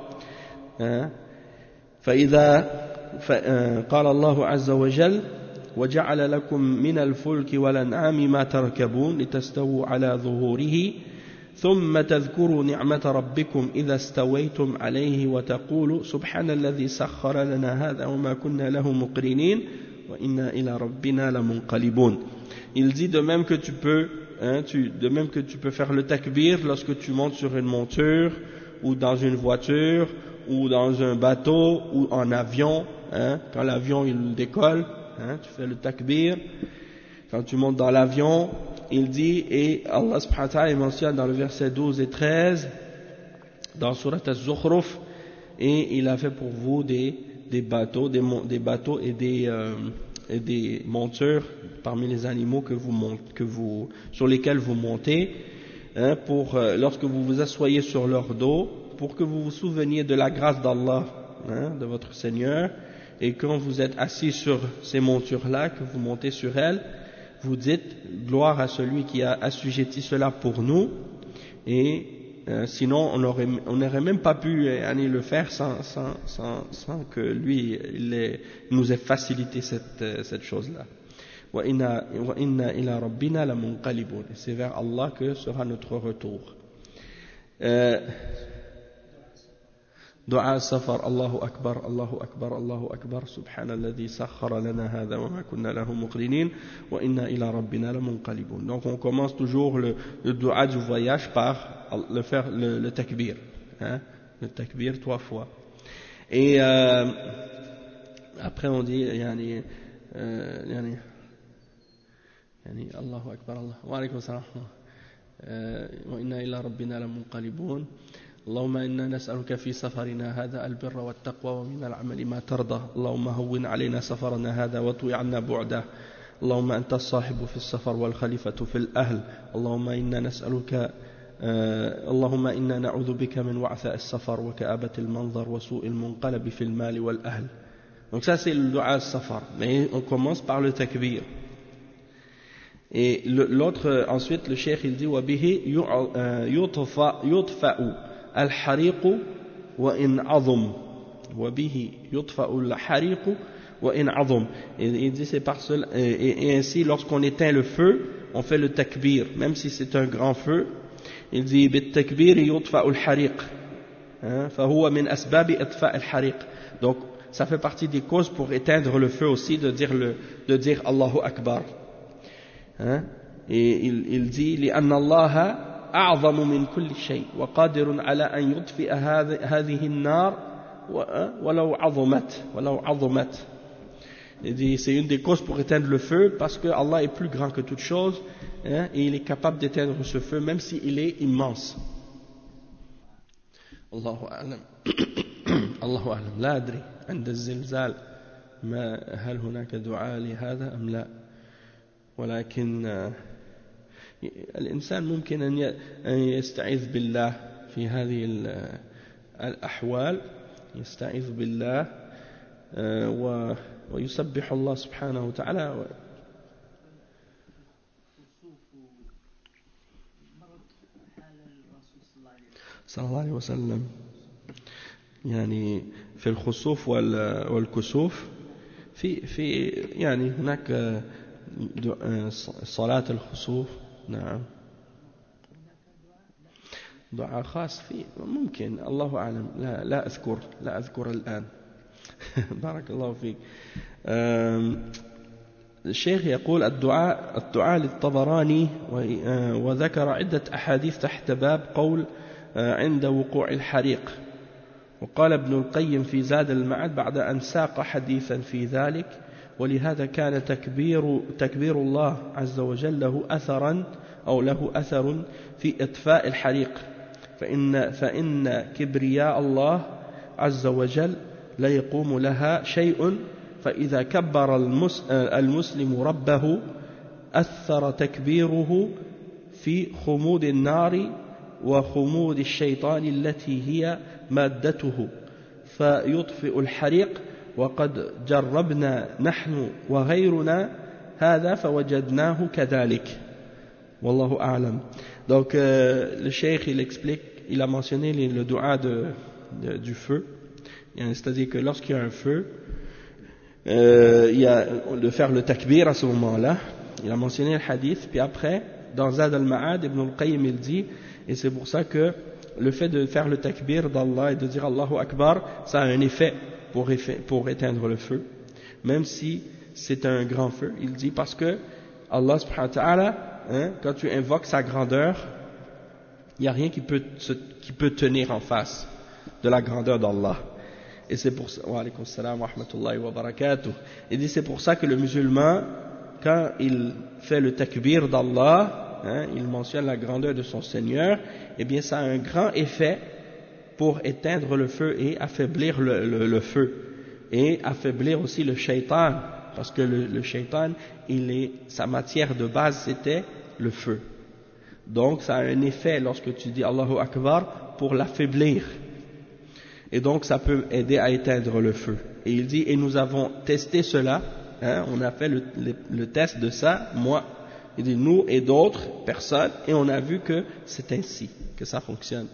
فإذا قال الله عز وجل وجعل لكم من الفلك والأنعام ما تركبون لتستووا على ظهوره ثم تذكروا نعمة ربكم إذا استويتم عليه وتقولوا سبحان الذي سخر لنا هذا وما كنا له مقرنين وإنا إلى ربنا لمنقلبون. Il dit de même que tu peux faire le takbir lorsque tu montes sur une monture ou dans une voiture ou dans un bateau ou en avion, hein, quand l'avion il décolle, hein, tu fais le takbir. Quand tu montes dans l'avion, il dit, et Allah subhanahu wa ta'ala mentionne dans le verset 12 et 13 dans Surat Az-Zukhruf, et il a fait pour vous des bateaux et des montures parmi les animaux sur lesquels vous montez, hein, lorsque vous vous asseyez sur leur dos, pour que vous vous souveniez de la grâce d'Allah, hein, de votre Seigneur, et quand vous êtes assis sur ces montures-là, que vous montez sur elles, vous dites gloire à celui qui a assujetti cela pour nous, et sinon on n'aurait même pas pu le faire sans que lui il nous ait facilité cette chose-là. Wa inna ila rabbina lamunqalibun. C'est vers Allah que sera notre retour. دعاء السفر الله أكبر الله أكبر الله أكبر سبحان الذي سخر لنا هذا وما كنا له مقرنين وإنا إلى ربنا لمنقلبون. Donc on commence toujours le dua du voyage par faire le takbir, hein, le takbir 3 fois. Et après on dit yani Allahu Akbar Allah wa alaykum salam wa inna ila rabbina lamunqalibun. اللهم إنا نسألك في سفرنا هذا البر والتقوى ومن العمل ما ترضى اللهم هون علينا سفرنا هذا واطوي عنا بعده اللهم أنت الصاحب في السفر والخليفة في الأهل اللهم إنا نسألك اللهم إنا نعوذ بك من وعثاء السفر وكآبة المنظر وسوء المنقلب في المال والأهل. Donc ça c'est le dua al-safar, mais on commence par le takbir. Et l'autre, ensuite le cheikh il dit وَبِهِ يُطْفَأُ الْحَرِيقُ وَإِنْ عَظُمْ وَبِهِ يُطْفَأُ الْحَرِيقُ وَإِنْ عَظُمْ. Il dit c'est par cela, et ainsi lorsqu'on éteint le feu on fait le takbir même si c'est un grand feu. Il dit بالتكبير يطفأ الحريق فهو من أسباب إطفاء الحريق. Donc ça fait partie des causes pour éteindre le feu aussi de dire Allahu Akbar. Et il dit لأن الله أعظم من كل شيء وقادر على أن يطفئ هذه النار ولو عظمت. Il dit c'est une des causes pour éteindre le feu parce que Allah est plus grand que toute chose et il est capable d'éteindre ce feu même s'il est immense. Allahu a'lam. Allahu a'lam. لا أدري عند الزلزال ما هل هناك دعاء لهذا أم لا ولكن الإنسان ممكن أن يستعيذ بالله في هذه الأحوال يستعيذ بالله ويسبح الله سبحانه وتعالى. صلى الله عليه وسلم يعني في الخسوف والكسوف في يعني هناك صلاة الخسوف نعم دعاء خاص في ممكن الله أعلم لا أذكر الآن. بارك الله فيك. الشيخ يقول الدعاء للطبراني وذكر عدة أحاديث تحت باب قول عند وقوع الحريق. وقال ابن القيم في زاد المعاد بعد أن ساق حديثا في ذلك ولهذا كان تكبير الله عز وجل له أثر في إطفاء الحريق فإن كبرياء الله عز وجل لا يقوم لها شيء فإذا كبر المسلم ربه أثر تكبيره في خمود النار وخمود الشيطان التي هي مادته فيطفئ الحريق وقد جربنا نحن وغيرنا هذا فوجدناه كذلك والله أعلم. Donc le cheikh il explique, il a mentionné le dua du feu, c'est-à-dire que lorsqu'il y a un feu il y a de faire le takbir à ce moment-là. Il a mentionné le hadith, puis après dans Zad al-Ma'ad Ibn al-Qayyim il dit, et c'est pour ça que le fait de faire le takbir d'Allah et de dire Allahu Akbar ça a un effet pour éteindre le feu même si c'est un grand feu. Il dit parce que Allah subhanahu wa ta'ala quand tu invoques sa grandeur il n'y a rien qui peut tenir en face de la grandeur d'Allah. Et c'est pour ça, wa alaykum salam wa rahmatullahi wa barakatuh. Il dit c'est pour ça que le musulman quand il fait le takbir d'Allah il mentionne la grandeur de son Seigneur, et bien ça a un grand effet pour éteindre le feu et affaiblir le feu et affaiblir aussi le shaitan parce que le shaitan sa matière de base c'était le feu. Donc ça a un effet lorsque tu dis Allahu Akbar pour l'affaiblir et donc ça peut aider à éteindre le feu. Et il dit et nous avons testé cela, on a fait le test de ça, moi, il dit nous et d'autres personnes, et on a vu que c'est ainsi que ça fonctionne.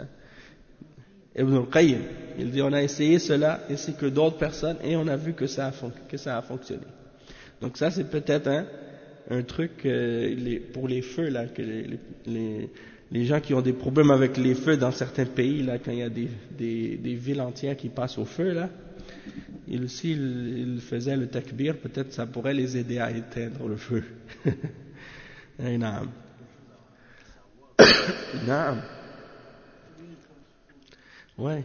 Ibn al-Qayyim, il dit on a essayé cela ainsi que d'autres personnes et on a vu que ça a fonctionné. Donc ça c'est peut-être un truc pour les feux là, que les gens qui ont des problèmes avec les feux dans certains pays là, quand il y a des villes entières qui passent au feu là, s'ils faisaient le takbir, peut-être ça pourrait les aider à éteindre le feu. Naam. Naam. Ouais.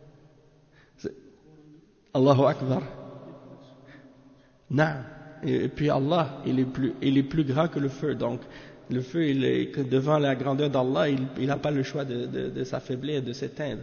Allahu Akbar. Naam. Et puis Allah, il est plus grand que le feu. Donc, Le feu, devant la grandeur d'Allah, il n'a pas le choix de s'affaiblir, de s'éteindre.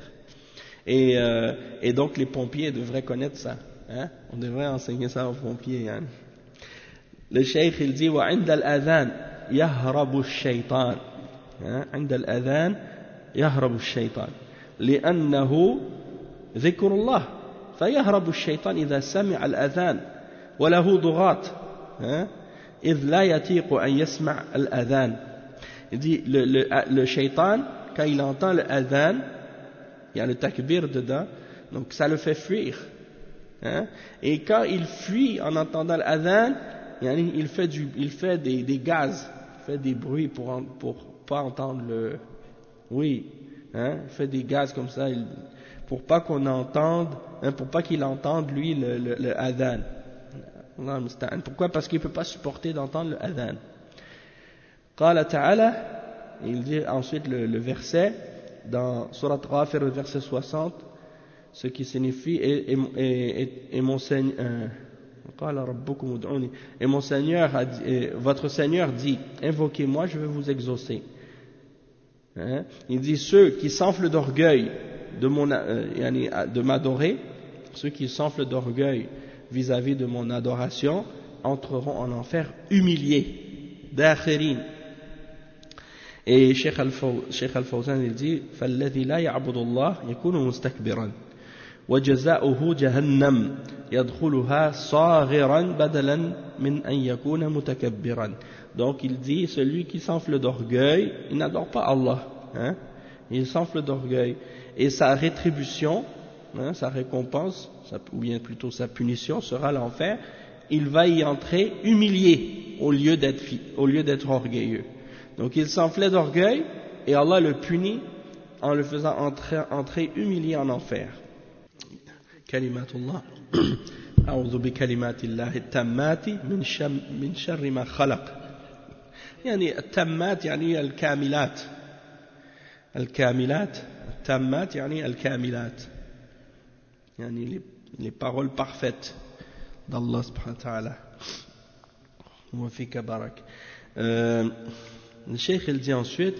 Et donc les pompiers devraient connaître ça. Hein? On devrait enseigner ça aux pompiers. Hein? Le cheikh il dit وعند الأذان يهرب الشيطان. عند الأذان يهرب الشيطان لأنه ذكر الله فيهرب الشيطان إذا سمع الأذان وله ضغط إذ لا يطيق أن يسمع الأذان. Il dit le shaitan quand il entend le adhan, il y a le takbir dedans, donc ça le fait fuir. Hein? Et quand il fuit en entendant l'adhan, il fait des gaz, il fait des bruits pour pas entendre le... Oui, hein? Il fait des gaz comme ça, pour pas qu'on entende, pour pas qu'il entende lui le adhan. Pourquoi? Parce qu'il ne peut pas supporter d'entendre le adhan. Qala ta'ala, il dit ensuite le verset dans Surat Ghafir, le verset 60, ce qui signifie et mon Seigneur et mon Seigneur a dit, votre Seigneur dit, invoquez-moi, je vais vous exaucer. Hein? Il dit, ceux qui s'enflent d'orgueil de m'adorer, ceux qui s'enflent d'orgueil vis-à-vis de mon adoration, entreront en enfer humiliés, d'akhirin. Et Cheikh Al-Fawzan il dit, فَالَّذِي لَا يَعْبُدُ اللَّهِ يَكُونُ مُسْتَكْبِرًا وَجَزَاؤُهُ جَهَنَّمْ يَدْخُلُهَا صَاغِرًا بَدَلًا مِنْ أَنْ يَكُونَ مُتَكَبِّرًا. Donc il dit, celui qui s'enfle d'orgueil, il n'adore pas Allah, hein? Il s'enfle d'orgueil, et sa rétribution, hein, sa récompense, ou bien plutôt sa punition sera l'enfer. Il va y entrer humilié au lieu d'être orgueilleux. Donc il s'enflait d'orgueil et Allah le punit en le faisant entrer humilié en enfer. Kalimatullah. أعوذ بكلمات الله التامات من شر ما خلق. يعني التامات يعني الكاملات. التامات يعني الكاملات. يعني les paroles parfaites d'Allah subhanahu wa ta'ala. Wa fika barak. Le cheikh il dit ensuite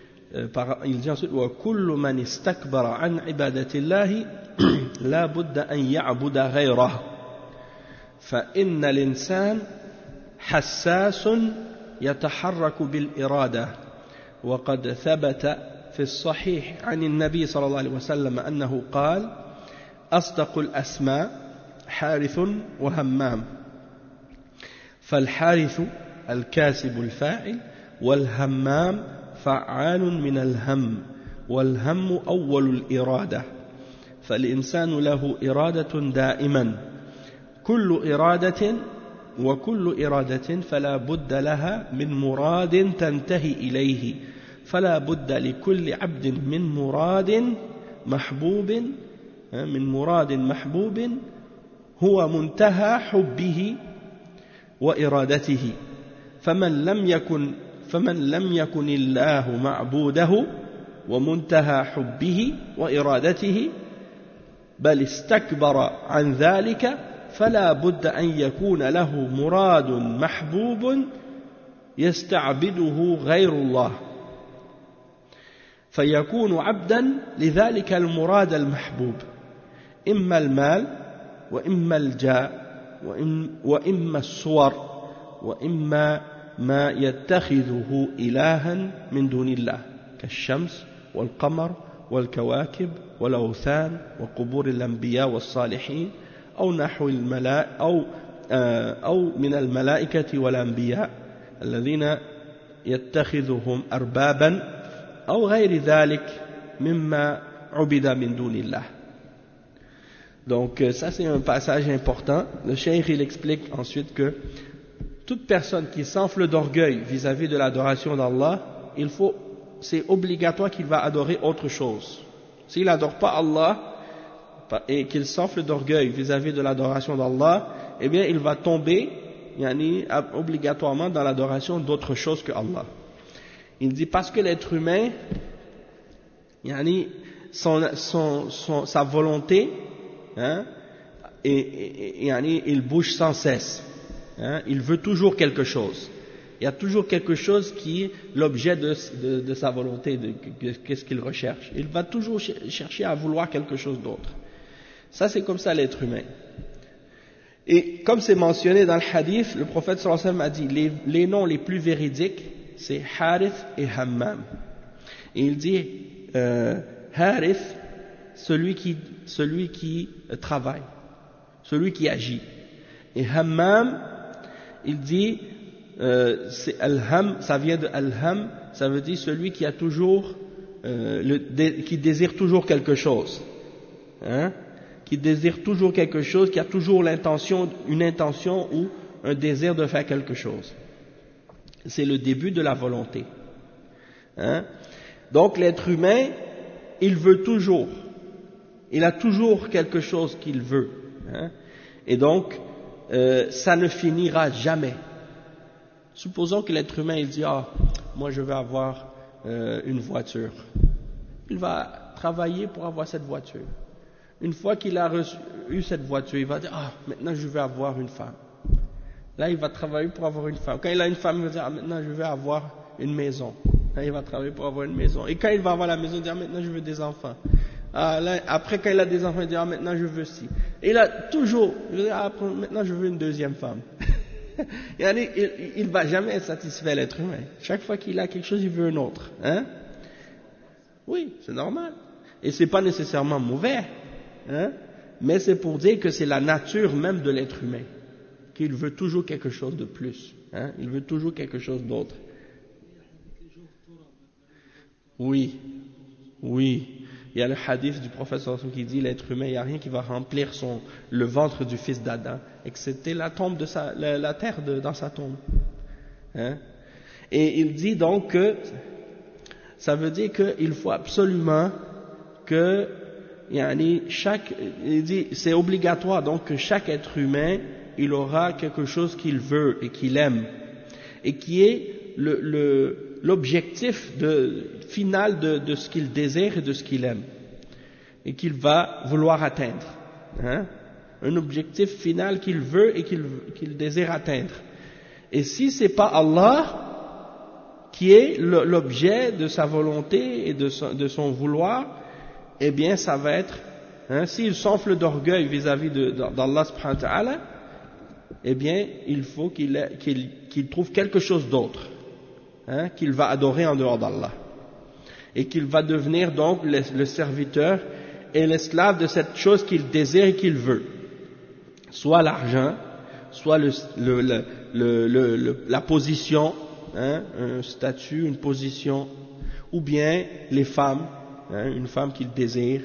وكل من استكبر عن عبادة الله لا بد أن يعبد غيره فإن الإنسان حساس يتحرك بالإرادة وقد ثبت في الصحيح عن النبي صلى الله عليه وسلم أنه قال أصدق الأسماء حارث وهمام فالحارث الكاسب الفاعل والهمام فعال من الهم والهم أول الإرادة فالإنسان له إرادة دائما كل إرادة فلا بد لها من مراد تنتهي إليه فلا بد لكل عبد من مراد محبوب هو منتهى حبه وإرادته فمن لم يكن الله معبوده ومنتهى حبه وإرادته بل استكبر عن ذلك فلا بد أن يكون له مراد محبوب يستعبده غير الله فيكون عبدا لذلك المراد المحبوب إما المال وإما الجاه وإما الصور وإما ما يتخذه إلها من دون الله كالشمس والقمر والكواكب والأوثان وقبور الأنبياء والصالحين أو نحو أو من الملائكة والأنبياء الذين يتخذهم أربابا أو غير ذلك مما عبد من دون الله. Donc ça c'est un passage important. Le cheikh il explique ensuite que toute personne qui s'enfle d'orgueil vis-à-vis de l'adoration d'Allah, c'est obligatoire qu'il va adorer autre chose. S'il n'adore pas Allah et qu'il s'enfle d'orgueil vis-à-vis de l'adoration d'Allah, eh bien il va tomber obligatoirement dans l'adoration d'autre chose que Allah. Il dit parce que l'être humain, sa volonté, hein, il bouge sans cesse. Hein, il veut toujours quelque chose. Il y a toujours quelque chose qui est l'objet de sa volonté, qu'est-ce qu'il recherche. Il va toujours chercher à vouloir quelque chose d'autre. Ça, c'est comme ça l'être humain. Et comme c'est mentionné dans le hadith, le prophète sallallahu alayhi wa sallam a dit les noms les plus véridiques, c'est Harith et Hammam. Et il dit Harith, celui qui travaille, celui qui agit. Et Hammam, il dit c'est Al-Ham, ça vient de Al-Ham, ça veut dire celui qui a toujours qui désire toujours quelque chose, hein, qui désire toujours quelque chose, qui a toujours une intention ou un désir de faire quelque chose. C'est le début de la volonté, hein. Donc l'être humain, il veut toujours, il a toujours quelque chose qu'il veut, hein. Et donc ça ne finira jamais. Supposons que l'être humain il dit moi je veux avoir une voiture. Il va travailler pour avoir cette voiture. Une fois qu'il a eu cette voiture, il va dire maintenant je veux avoir une femme. Là il va travailler pour avoir une femme. Quand il a une femme, il va dire maintenant je veux avoir une maison. Là il va travailler pour avoir une maison. Et quand il va avoir la maison, il va dire maintenant je veux des enfants. Là, après quand il a des enfants, il va dire maintenant je veux ci. Et là toujours, il va dire maintenant je veux une deuxième femme. Il ne va jamais être satisfait l'être humain. Chaque fois qu'il a quelque chose, il veut un autre, hein? Oui, c'est normal. Et c'est pas nécessairement mauvais, hein? Mais c'est pour dire que c'est la nature même de l'être humain, qu'il veut toujours quelque chose de plus, hein? Il veut toujours quelque chose d'autre. Oui, oui. Il y a le hadith du prophète qui dit l'être humain, il n'y a rien qui va remplir le ventre du fils d'Adam, excepté la tombe de la terre dans sa tombe, hein? Et il dit donc que ça veut dire qu'il faut absolument que il dit c'est obligatoire donc que chaque être humain il aura quelque chose qu'il veut et qu'il aime et qui est l'objectif final de ce qu'il désire et de ce qu'il aime et qu'il va vouloir atteindre, hein? Un objectif final qu'il veut et qu'il désire atteindre. Et si c'est pas Allah qui est l'objet de sa volonté et de son vouloir, eh bien ça va être, hein, s'il s'enfle d'orgueil vis-à-vis d'Allah subhanahu wa ta'ala, eh bien il faut qu'il trouve quelque chose d'autre, hein, qu'il va adorer en dehors d'Allah, et qu'il va devenir donc le serviteur et l'esclave de cette chose qu'il désire et qu'il veut, soit l'argent, soit la position, hein, un statut, une position, ou bien les femmes, hein, une femme qu'il désire,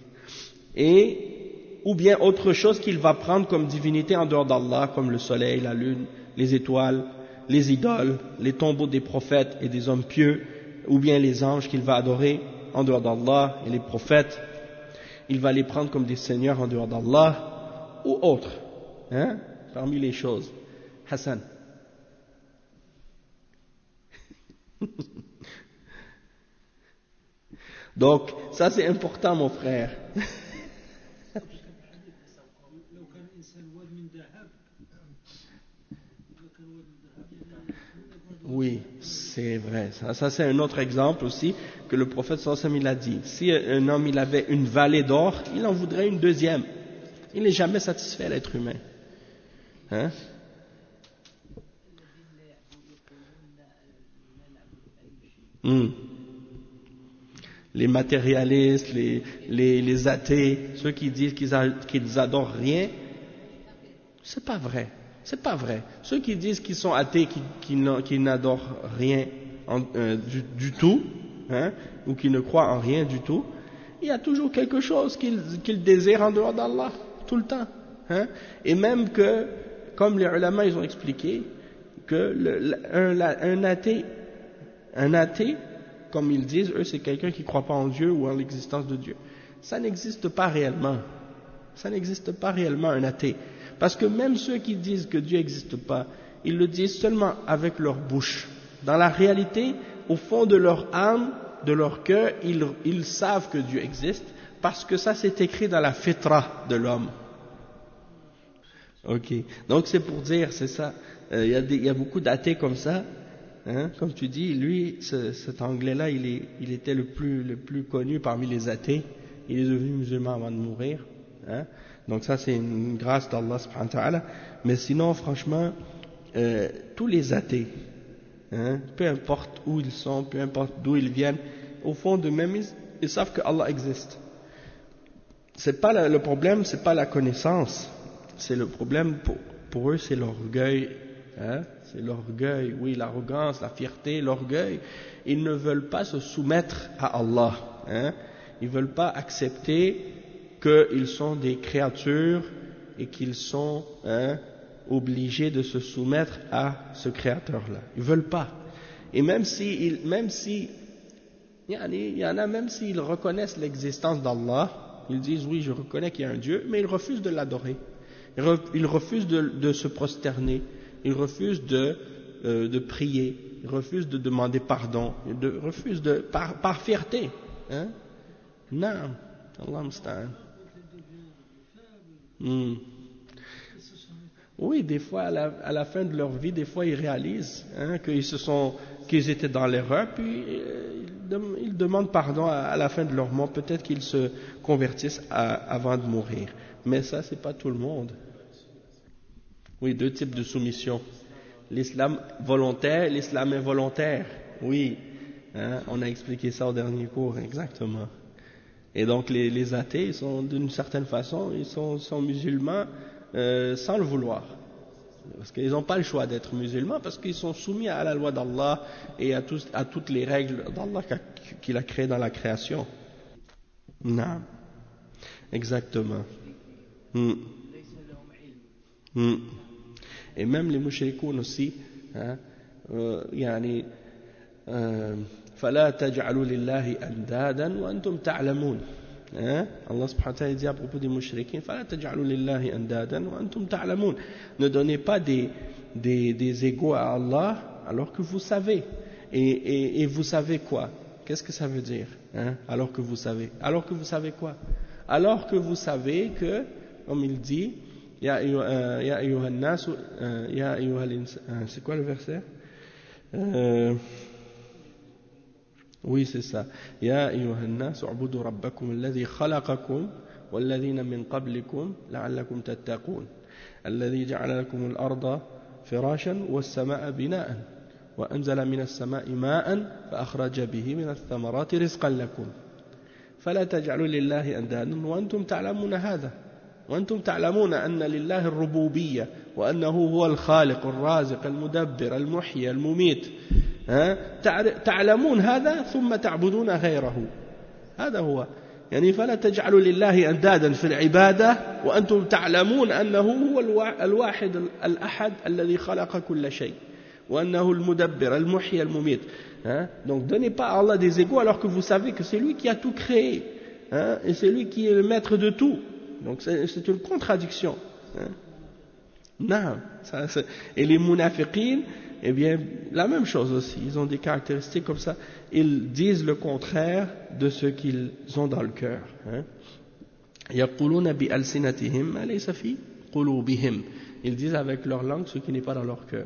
ou bien autre chose qu'il va prendre comme divinité en dehors d'Allah, comme le soleil, la lune, les étoiles, les idoles, les tombeaux des prophètes et des hommes pieux, ou bien les anges qu'il va adorer en dehors d'Allah et les prophètes. Il va les prendre comme des seigneurs en dehors d'Allah ou autres, hein, parmi les choses. Hassan. Donc, ça c'est important mon frère. Oui, c'est vrai. Ça c'est un autre exemple aussi que le prophète sallallahu alayhi wa sallam il a dit. Si un homme il avait une vallée d'or, il en voudrait une deuxième. Il n'est jamais satisfait l'être humain. Hein? Les matérialistes, les athées, ceux qui disent qu'ils adorent rien, c'est pas vrai. C'est pas vrai. Ceux qui disent qu'ils sont athées, qui n'adorent rien du tout, hein, ou qui ne croient en rien du tout, il y a toujours quelque chose qu'ils désirent en dehors d'Allah, tout le temps, hein. Et même que, comme les ulama ils ont expliqué, que un athée, comme ils disent, eux c'est quelqu'un qui ne croit pas en Dieu ou en l'existence de Dieu. Ça n'existe pas réellement. Ça n'existe pas réellement un athée. Parce que même ceux qui disent que Dieu n'existe pas, ils le disent seulement avec leur bouche. Dans la réalité, au fond de leur âme, de leur cœur, ils savent que Dieu existe, parce que ça c'est écrit dans la fitra de l'homme. Ok, donc c'est pour dire, c'est ça, il y a beaucoup d'athées comme ça, hein, comme tu dis, lui, cet Anglais-là, il était le plus connu parmi les athées. Il est devenu musulman avant de mourir. Hein. Donc ça, c'est une grâce d'Allah subhanahu wa ta'ala. Mais sinon, franchement, tous les athées, hein, peu importe où ils sont, peu importe d'où ils viennent, au fond d'eux-mêmes, ils savent que Allah existe. C'est pas le problème, c'est pas la connaissance. C'est le problème pour eux, c'est l'orgueil. Hein? C'est l'orgueil, oui, l'arrogance, la fierté, l'orgueil. Ils ne veulent pas se soumettre à Allah. Hein? Ils ne veulent pas accepter qu'ils sont des créatures et qu'ils sont obligés de se soumettre à ce créateur-là. Ils ne veulent pas. Et même si il y en a, même s'ils reconnaissent l'existence d'Allah, ils disent oui, je reconnais qu'il y a un Dieu, mais ils refusent de l'adorer. Ils refusent de se prosterner. Ils refusent de prier. Ils refusent de demander pardon. Ils refusent par fierté. Hein? Non. Allah musta'an. Oui, des fois, à la fin de leur vie, des fois, ils réalisent qu'ils étaient dans l'erreur, puis ils demandent pardon à la fin de leur mort. Peut-être qu'ils se convertissent avant de mourir. Mais ça, c'est pas tout le monde. Oui, deux types de soumission. L'islam volontaire et l'islam involontaire. Oui, hein, on a expliqué ça au dernier cours, exactement. Et donc, les athées, ils sont d'une certaine façon, ils sont musulmans sans le vouloir. Parce qu'ils n'ont pas le choix d'être musulmans, parce qu'ils sont soumis à la loi d'Allah et à toutes les règles d'Allah qu'il a créées dans la création. Non. Exactement. Et même les mushrikoun aussi, hein, يعني فلا تجعلوا لله أندادا وأنتم تعلمون. Allah subhanahu wa ta'ala dit à propos des mushrikins, فلا تجعلوا لله أندادا وأنتم تعلمون. Ne donnez pas des égaux à Allah alors que vous savez. Et vous savez quoi? Qu'est-ce que ça veut dire, hein? Alors que vous savez quoi? Alors que vous savez que, comme il dit, Ya ayyuha an-nas, ya ayyuha al-insan, c'est quoi le verset? Oui, c'est ça. Ya ayyuha an-nas, u'budu rabbakum alladhi khalaqakum walladhina min qablikum la'allakum tattaqun. Alladhi ja'ala lakum al-arda firashan was-samaa'a bina'an wa anzala min as-samaa'i ma'an fa akhraja bihi min ath-thamarati rizqan lakum. Fala taj'alu lillahi andadan wa antum ta'lamuna hadha. وأنتم تعلمون أن لله الربوبية وأنه هو الخالق الرازق المدبر المحيي المميت تعلمون هذا ثم تعبدون غيره هذا هو يعني فلا تجعلوا لله أندادا في العبادة وأنتم تعلمون أنه هو الواحد الأحد الذي خلق كل شيء وأنه المدبر المحيي المميت. Donc donnez pas à Allah des égaux alors que vous savez que c'est lui qui a tout créé et c'est lui qui est le maître de tout. Donc c'est une contradiction. Non. Et les munafiqin, eh bien, la même chose aussi. Ils ont des caractéristiques comme ça. Ils disent le contraire de ce qu'ils ont dans le cœur. يَقُولُونَ بِأَلْسِنَتِهِمْ مَا لَيْسَ فِي قُلُوبِهِمْ. Ils disent avec leur langue ce qui n'est pas dans leur cœur.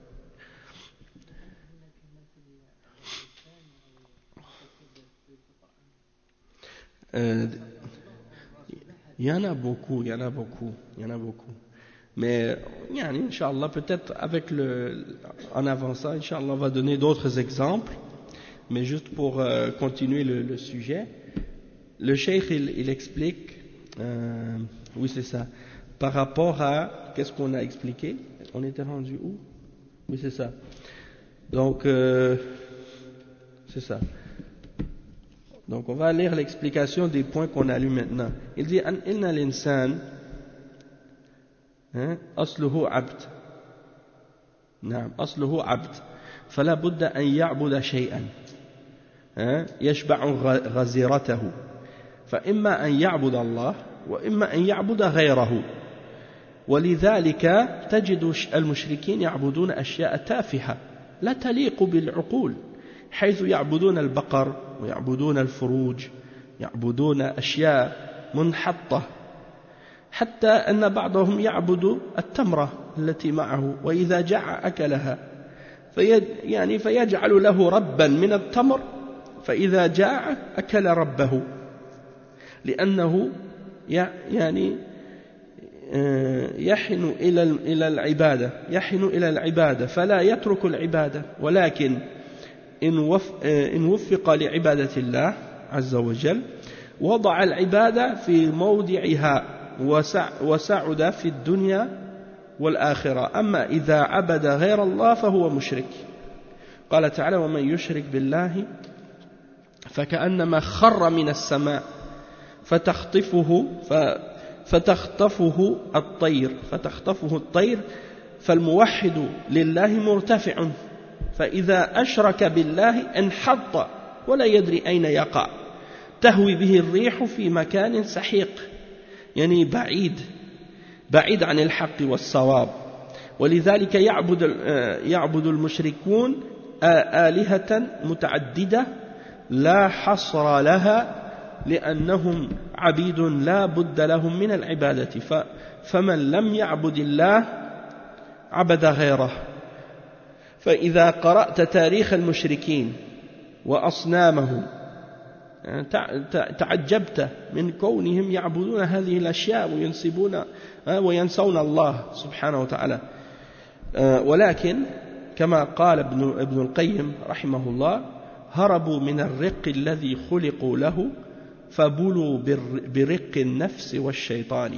Il y en a beaucoup. Mais, Inch'Allah, peut-être en avançant, Inch'Allah, on va donner d'autres exemples. Mais juste pour continuer le sujet, le cheikh, il explique, oui c'est ça, par rapport à, qu'est-ce qu'on a expliqué? On était rendu où? Oui c'est ça. Donc, c'est ça. Donc on va lire l'explication des points qu'on a lus maintenant. Il dit inna l'insan asluhu abd. نعم أصله عبد فلا بد أن يعبد شيئا يشبع غزيرته فإما أن يعبد الله وإما أن يعبد غيره ولذلك تجد المشركين يعبدون أشياء تافهة لا تليق بالعقول حيث يعبدون البقر ويعبدون الفروج يعبدون أشياء منحطة حتى أن بعضهم يعبد التمرة التي معه وإذا جاع أكلها يعني فيجعل له ربا من التمر فإذا جاع أكل ربه لأنه يعني يحن إلى العبادة فلا يترك العبادة ولكن إن وفق لعبادة الله عز وجل وضع العبادة في موضعها وسعد في الدنيا والآخرة أما إذا عبد غير الله فهو مشرك قال تعالى ومن يشرك بالله فكأنما خر من السماء فتخطفه الطير فالموحد لله مرتفع فإذا أشرك بالله انحط ولا يدري أين يقع تهوي به الريح في مكان سحيق يعني بعيد عن الحق والصواب ولذلك يعبد المشركون آلهة متعددة لا حصر لها لأنهم عبيد لا بد لهم من العبادة فمن لم يعبد الله عبد غيره فإذا قرأت تاريخ المشركين وأصنامهم تعجبت من كونهم يعبدون هذه الأشياء وينسون الله سبحانه وتعالى ولكن كما قال ابن القيم رحمه الله هربوا من الرق الذي خلقوا له فبلوا برق النفس والشيطان.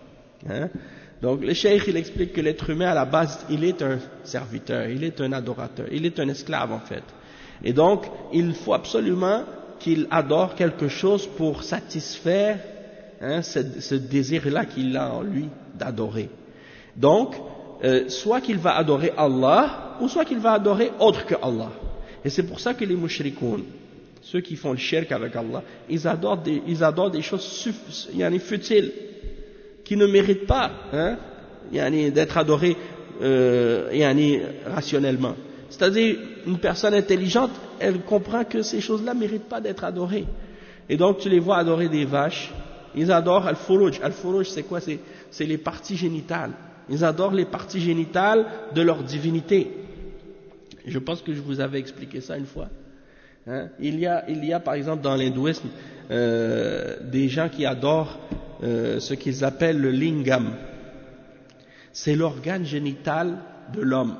Donc le cheikh il explique que l'être humain à la base il est un serviteur, il est un adorateur, il est un esclave en fait et donc il faut absolument qu'il adore quelque chose pour satisfaire ce désir-là qu'il a en lui d'adorer. Donc, soit qu'il va adorer Allah, ou soit qu'il va adorer autre que Allah. Et c'est pour ça que les mushrikoun, ceux qui font le shirk avec Allah, ils adorent des choses futiles, qui ne méritent pas d'être adorées rationnellement. C'est-à-dire, une personne intelligente, elle comprend que ces choses-là ne méritent pas d'être adorées. Et donc, tu les vois adorer des vaches. Ils adorent al-furuj. Al-furuj, c'est quoi? C'est les parties génitales. Ils adorent les parties génitales de leur divinité. Je pense que je vous avais expliqué ça une fois. Il y a par exemple dans l'hindouisme des gens qui adorent ce qu'ils appellent le lingam. C'est l'organe génital de l'homme.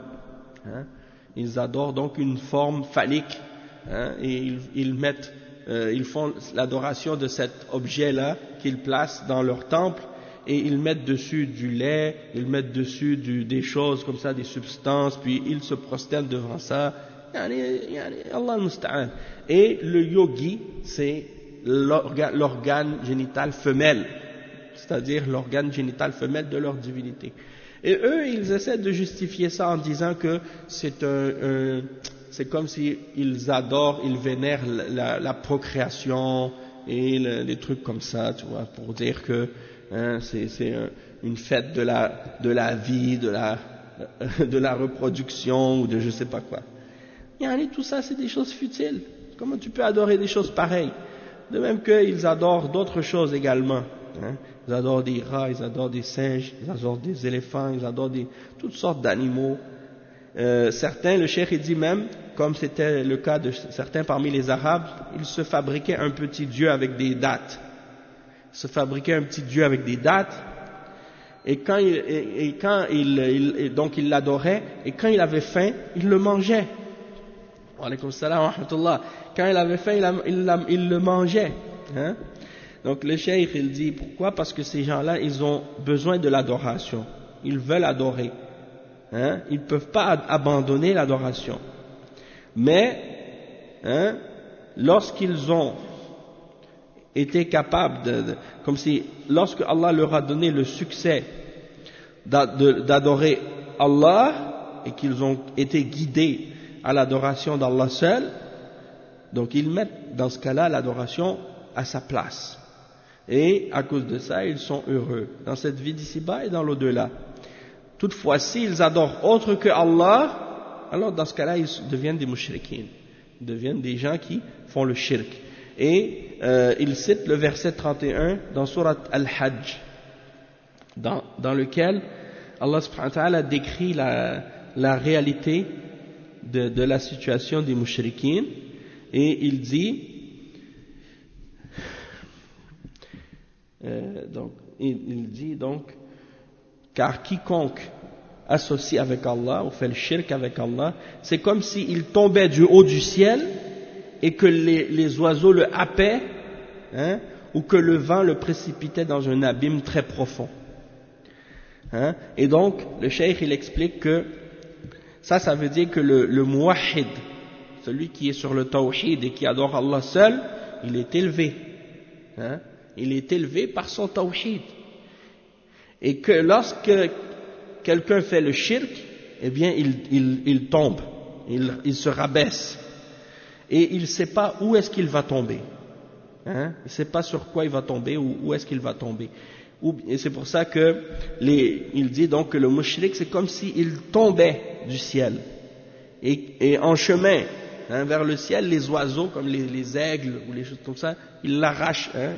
Ils adorent donc une forme phallique et ils font l'adoration de cet objet-là qu'ils placent dans leur temple et ils mettent dessus du lait, ils mettent dessus des choses comme ça, des substances, puis ils se prosternent devant ça. Allah al-Musta'an. Et le yogi, c'est l'organe génital femelle, c'est-à-dire l'organe génital femelle de leur divinité. Et eux, ils essaient de justifier ça en disant que c'est comme si ils adorent, ils vénèrent la procréation et les trucs comme ça, tu vois, pour dire que c'est une fête de la vie, de la reproduction ou de je sais pas quoi. Tout ça, c'est des choses futiles. Comment tu peux adorer des choses pareilles? De même qu'ils adorent d'autres choses également. Ils adorent des rats, ils adorent des singes, ils adorent des éléphants, ils adorent toutes sortes d'animaux. Certains, le cheikh il dit même, comme c'était le cas de certains parmi les Arabes, ils se fabriquaient un petit dieu avec des dattes. Ils se fabriquaient un petit dieu avec des dattes, et quand il l'adorait, et quand il avait faim, il le mangeait. Wa alaykum salam wa rahmatullah. Quand il avait faim, il le mangeait. Donc le cheikh il dit pourquoi? Parce que ces gens-là ils ont besoin de l'adoration, ils veulent adorer, ils ne peuvent pas abandonner l'adoration, mais lorsqu'ils ont été capables comme si lorsque Allah leur a donné le succès d'adorer Allah et qu'ils ont été guidés à l'adoration d'Allah seul, donc ils mettent dans ce cas-là l'adoration à sa place. Et à cause de ça, ils sont heureux dans cette vie d'ici-bas et dans l'au-delà. Toutefois, s'ils adorent autre que Allah, alors dans ce cas-là, ils deviennent des mushrikines. Ils deviennent des gens qui font le shirk. Et il cite le verset 31 dans Surat Al-Hajj, dans lequel Allah subhanahu wa ta'ala décrit la réalité de la situation des mouchriquines, et il dit, car quiconque associe avec Allah ou fait le shirk avec Allah, c'est comme s'il tombait du haut du ciel et que les oiseaux le happaient, hein, ou que le vent le précipitait dans un abîme très profond. Hein? Et donc, le cheikh il explique que ça veut dire que le muwahhid, celui qui est sur le tawhid et qui adore Allah seul, il est élevé. Hein? Il est élevé par son tawhid. Et que lorsque quelqu'un fait le shirk, eh bien il tombe, il se rabaisse. Et il ne sait pas où est-ce qu'il va tomber. Hein? Il ne sait pas sur quoi il va tomber ou où est-ce qu'il va tomber. Et c'est pour ça que il dit donc que le mushrik c'est comme s'il tombait du ciel. Et en chemin, hein, vers le ciel, les oiseaux comme les aigles ou les choses comme ça, ils l'arrachent, hein,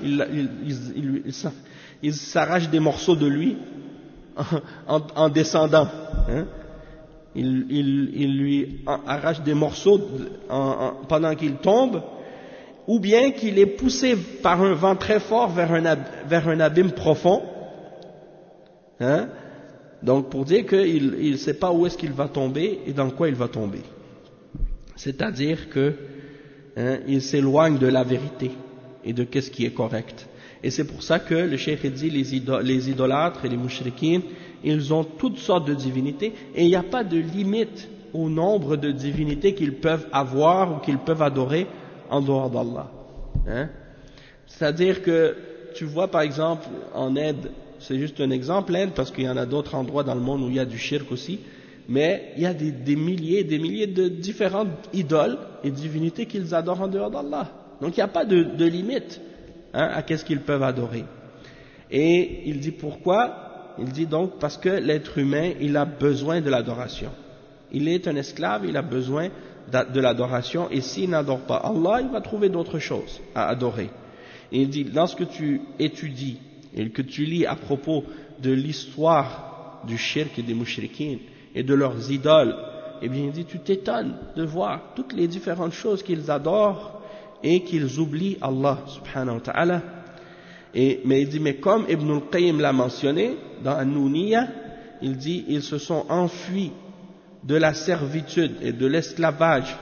ils s'arrachent des morceaux de lui en descendant. Hein. Il lui arrache des morceaux pendant qu'il tombe, ou bien qu'il est poussé par un vent très fort vers un abîme profond. Hein? Donc pour dire qu'il ne sait pas où est-ce qu'il va tomber et dans quoi il va tomber. C'est-à-dire que il s'éloigne de la vérité et de qu'est-ce qui est correct. Et c'est pour ça que le cheikh dit les idolâtres et les mouchriquines, ils ont toutes sortes de divinités et il n'y a pas de limite au nombre de divinités qu'ils peuvent avoir ou qu'ils peuvent adorer en dehors d'Allah. Hein? C'est-à-dire que tu vois par exemple en Inde, c'est juste un exemple l'Inde parce qu'il y en a d'autres endroits dans le monde où il y a du shirk aussi, mais il y a des milliers de différentes idoles et divinités qu'ils adorent en dehors d'Allah. Donc il n'y a pas de limite, hein, à qu'est-ce qu'ils peuvent adorer. Et il dit pourquoi? Il dit donc parce que l'être humain il a besoin de l'adoration. Il est un esclave, il a besoin de l'adoration, et s'il n'adore pas Allah, il va trouver d'autres choses à adorer. Et il dit, lorsque tu étudies et que tu lis à propos de l'histoire du shirk et des mouchriquines et de leurs idoles, eh bien il dit, tu t'étonnes de voir toutes les différentes choses qu'ils adorent et qu'ils oublient Allah subhanahu wa ta'ala. Mais il dit, mais comme Ibn al-Qayyim l'a mentionné dans An-Nuniyya, il dit, ils se sont enfuis de la servitude et de l'esclavage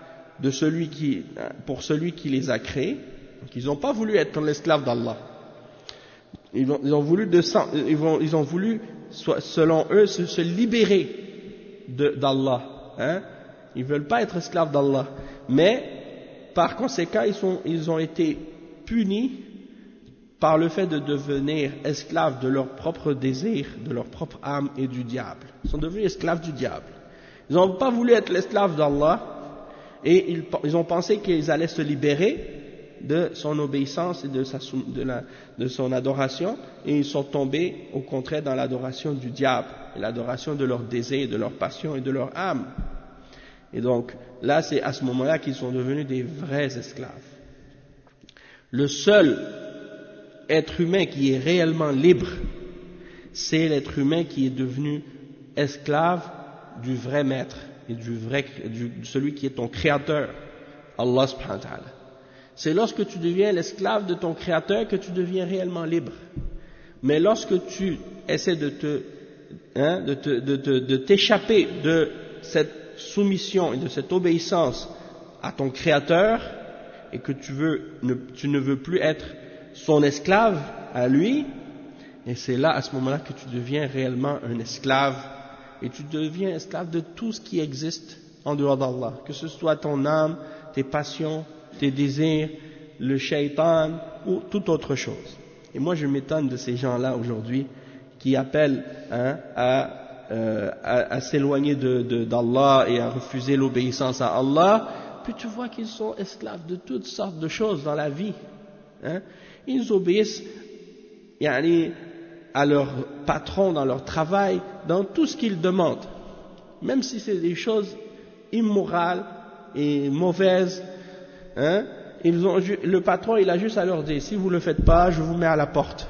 pour celui qui les a créés. Donc, ils n'ont pas voulu être l'esclave d'Allah. Ils ont voulu, selon eux, se libérer d'Allah. Hein? Ils ne veulent pas être esclaves d'Allah. Mais, par conséquent, ils ont été punis par le fait de devenir esclaves de leur propre désir, de leur propre âme et du diable. Ils sont devenus esclaves du diable. Ils n'ont pas voulu être l'esclave d'Allah et ils ont pensé qu'ils allaient se libérer de son obéissance et de son adoration, et ils sont tombés au contraire dans l'adoration du diable, l'adoration de leur désir, de leur passion et de leur âme. Et donc là c'est à ce moment-là qu'ils sont devenus des vrais esclaves. Le seul être humain qui est réellement libre, c'est l'être humain qui est devenu esclave du vrai maître et de celui qui est ton créateur, Allah subhanahu wa ta'ala. C'est lorsque tu deviens l'esclave de ton créateur que tu deviens réellement libre. Mais lorsque tu essaies de t'échapper de cette soumission et de cette obéissance à ton créateur et que tu ne veux plus être son esclave à lui, et c'est là à ce moment-là que tu deviens réellement un esclave, et tu deviens esclave de tout ce qui existe en dehors d'Allah, que ce soit ton âme, tes passions, tes désirs, le shaitan ou toute autre chose. Et moi je m'étonne de ces gens-là aujourd'hui qui appellent à s'éloigner d'Allah et à refuser l'obéissance à Allah, puis tu vois qu'ils sont esclaves de toutes sortes de choses dans la vie. Hein? Ils obéissent à leur patron dans leur travail, dans tout ce qu'ils demandent, même si c'est des choses immorales et mauvaises. Hein? Le patron il a juste à leur dire, si vous ne le faites pas, je vous mets à la porte.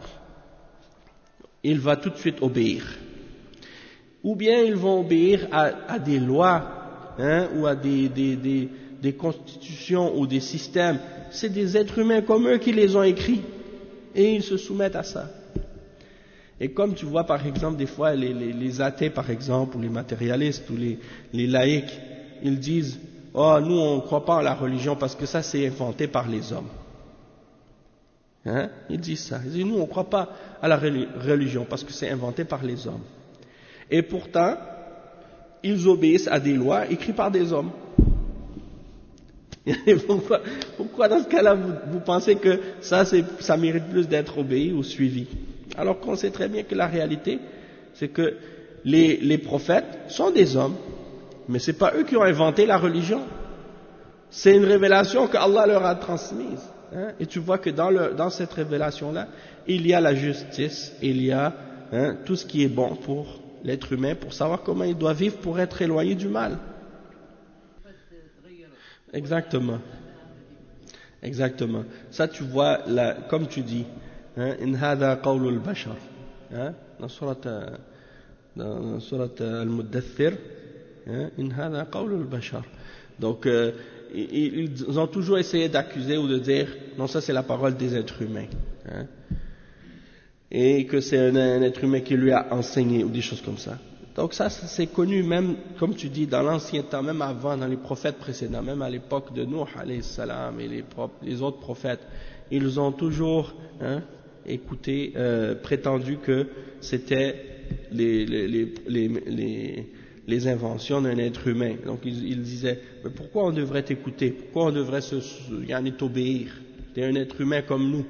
Il va tout de suite obéir. Ou bien ils vont obéir à des lois ou à des constitutions ou des systèmes. C'est des êtres humains comme eux qui les ont écrits et ils se soumettent à ça. Et comme tu vois par exemple des fois les athées par exemple, ou les matérialistes, ou les laïcs, ils disent « Oh, nous on ne croit pas en la religion parce que ça c'est inventé par les hommes. » Ils disent ça. Ils disent « Nous on ne croit pas à la religion parce que c'est inventé par les hommes. » Et pourtant, ils obéissent à des lois écrites par des hommes. Et pourquoi dans ce cas-là vous pensez que ça mérite plus d'être obéi ou suivi? Alors qu'on sait très bien que la réalité, c'est que les prophètes sont des hommes, mais ce n'est pas eux qui ont inventé la religion. C'est une révélation qu'Allah leur a transmise. Et tu vois que dans cette révélation-là, il y a la justice, il y a tout ce qui est bon pour l'être humain, pour savoir comment il doit vivre pour être éloigné du mal. Exactement. Exactement. Ça tu vois, comme tu dis, in hada qawlul bashar. Dans surat al-Muddathir, in hada qawlul bashar. Donc, ils ont toujours essayé d'accuser ou de dire, non, ça c'est la parole des êtres humains. Et que c'est un être humain qui lui a enseigné, ou des choses comme ça. Donc ça c'est connu même, comme tu dis, dans l'ancien temps, même avant, dans les prophètes précédents, même à l'époque de Nuh, alayhi salam, et les autres prophètes, ils ont toujours prétendu que c'était les inventions d'un être humain. Donc ils disaient, mais pourquoi on devrait t'écouter? Pourquoi on devrait t'obéir? T'es un être humain comme nous.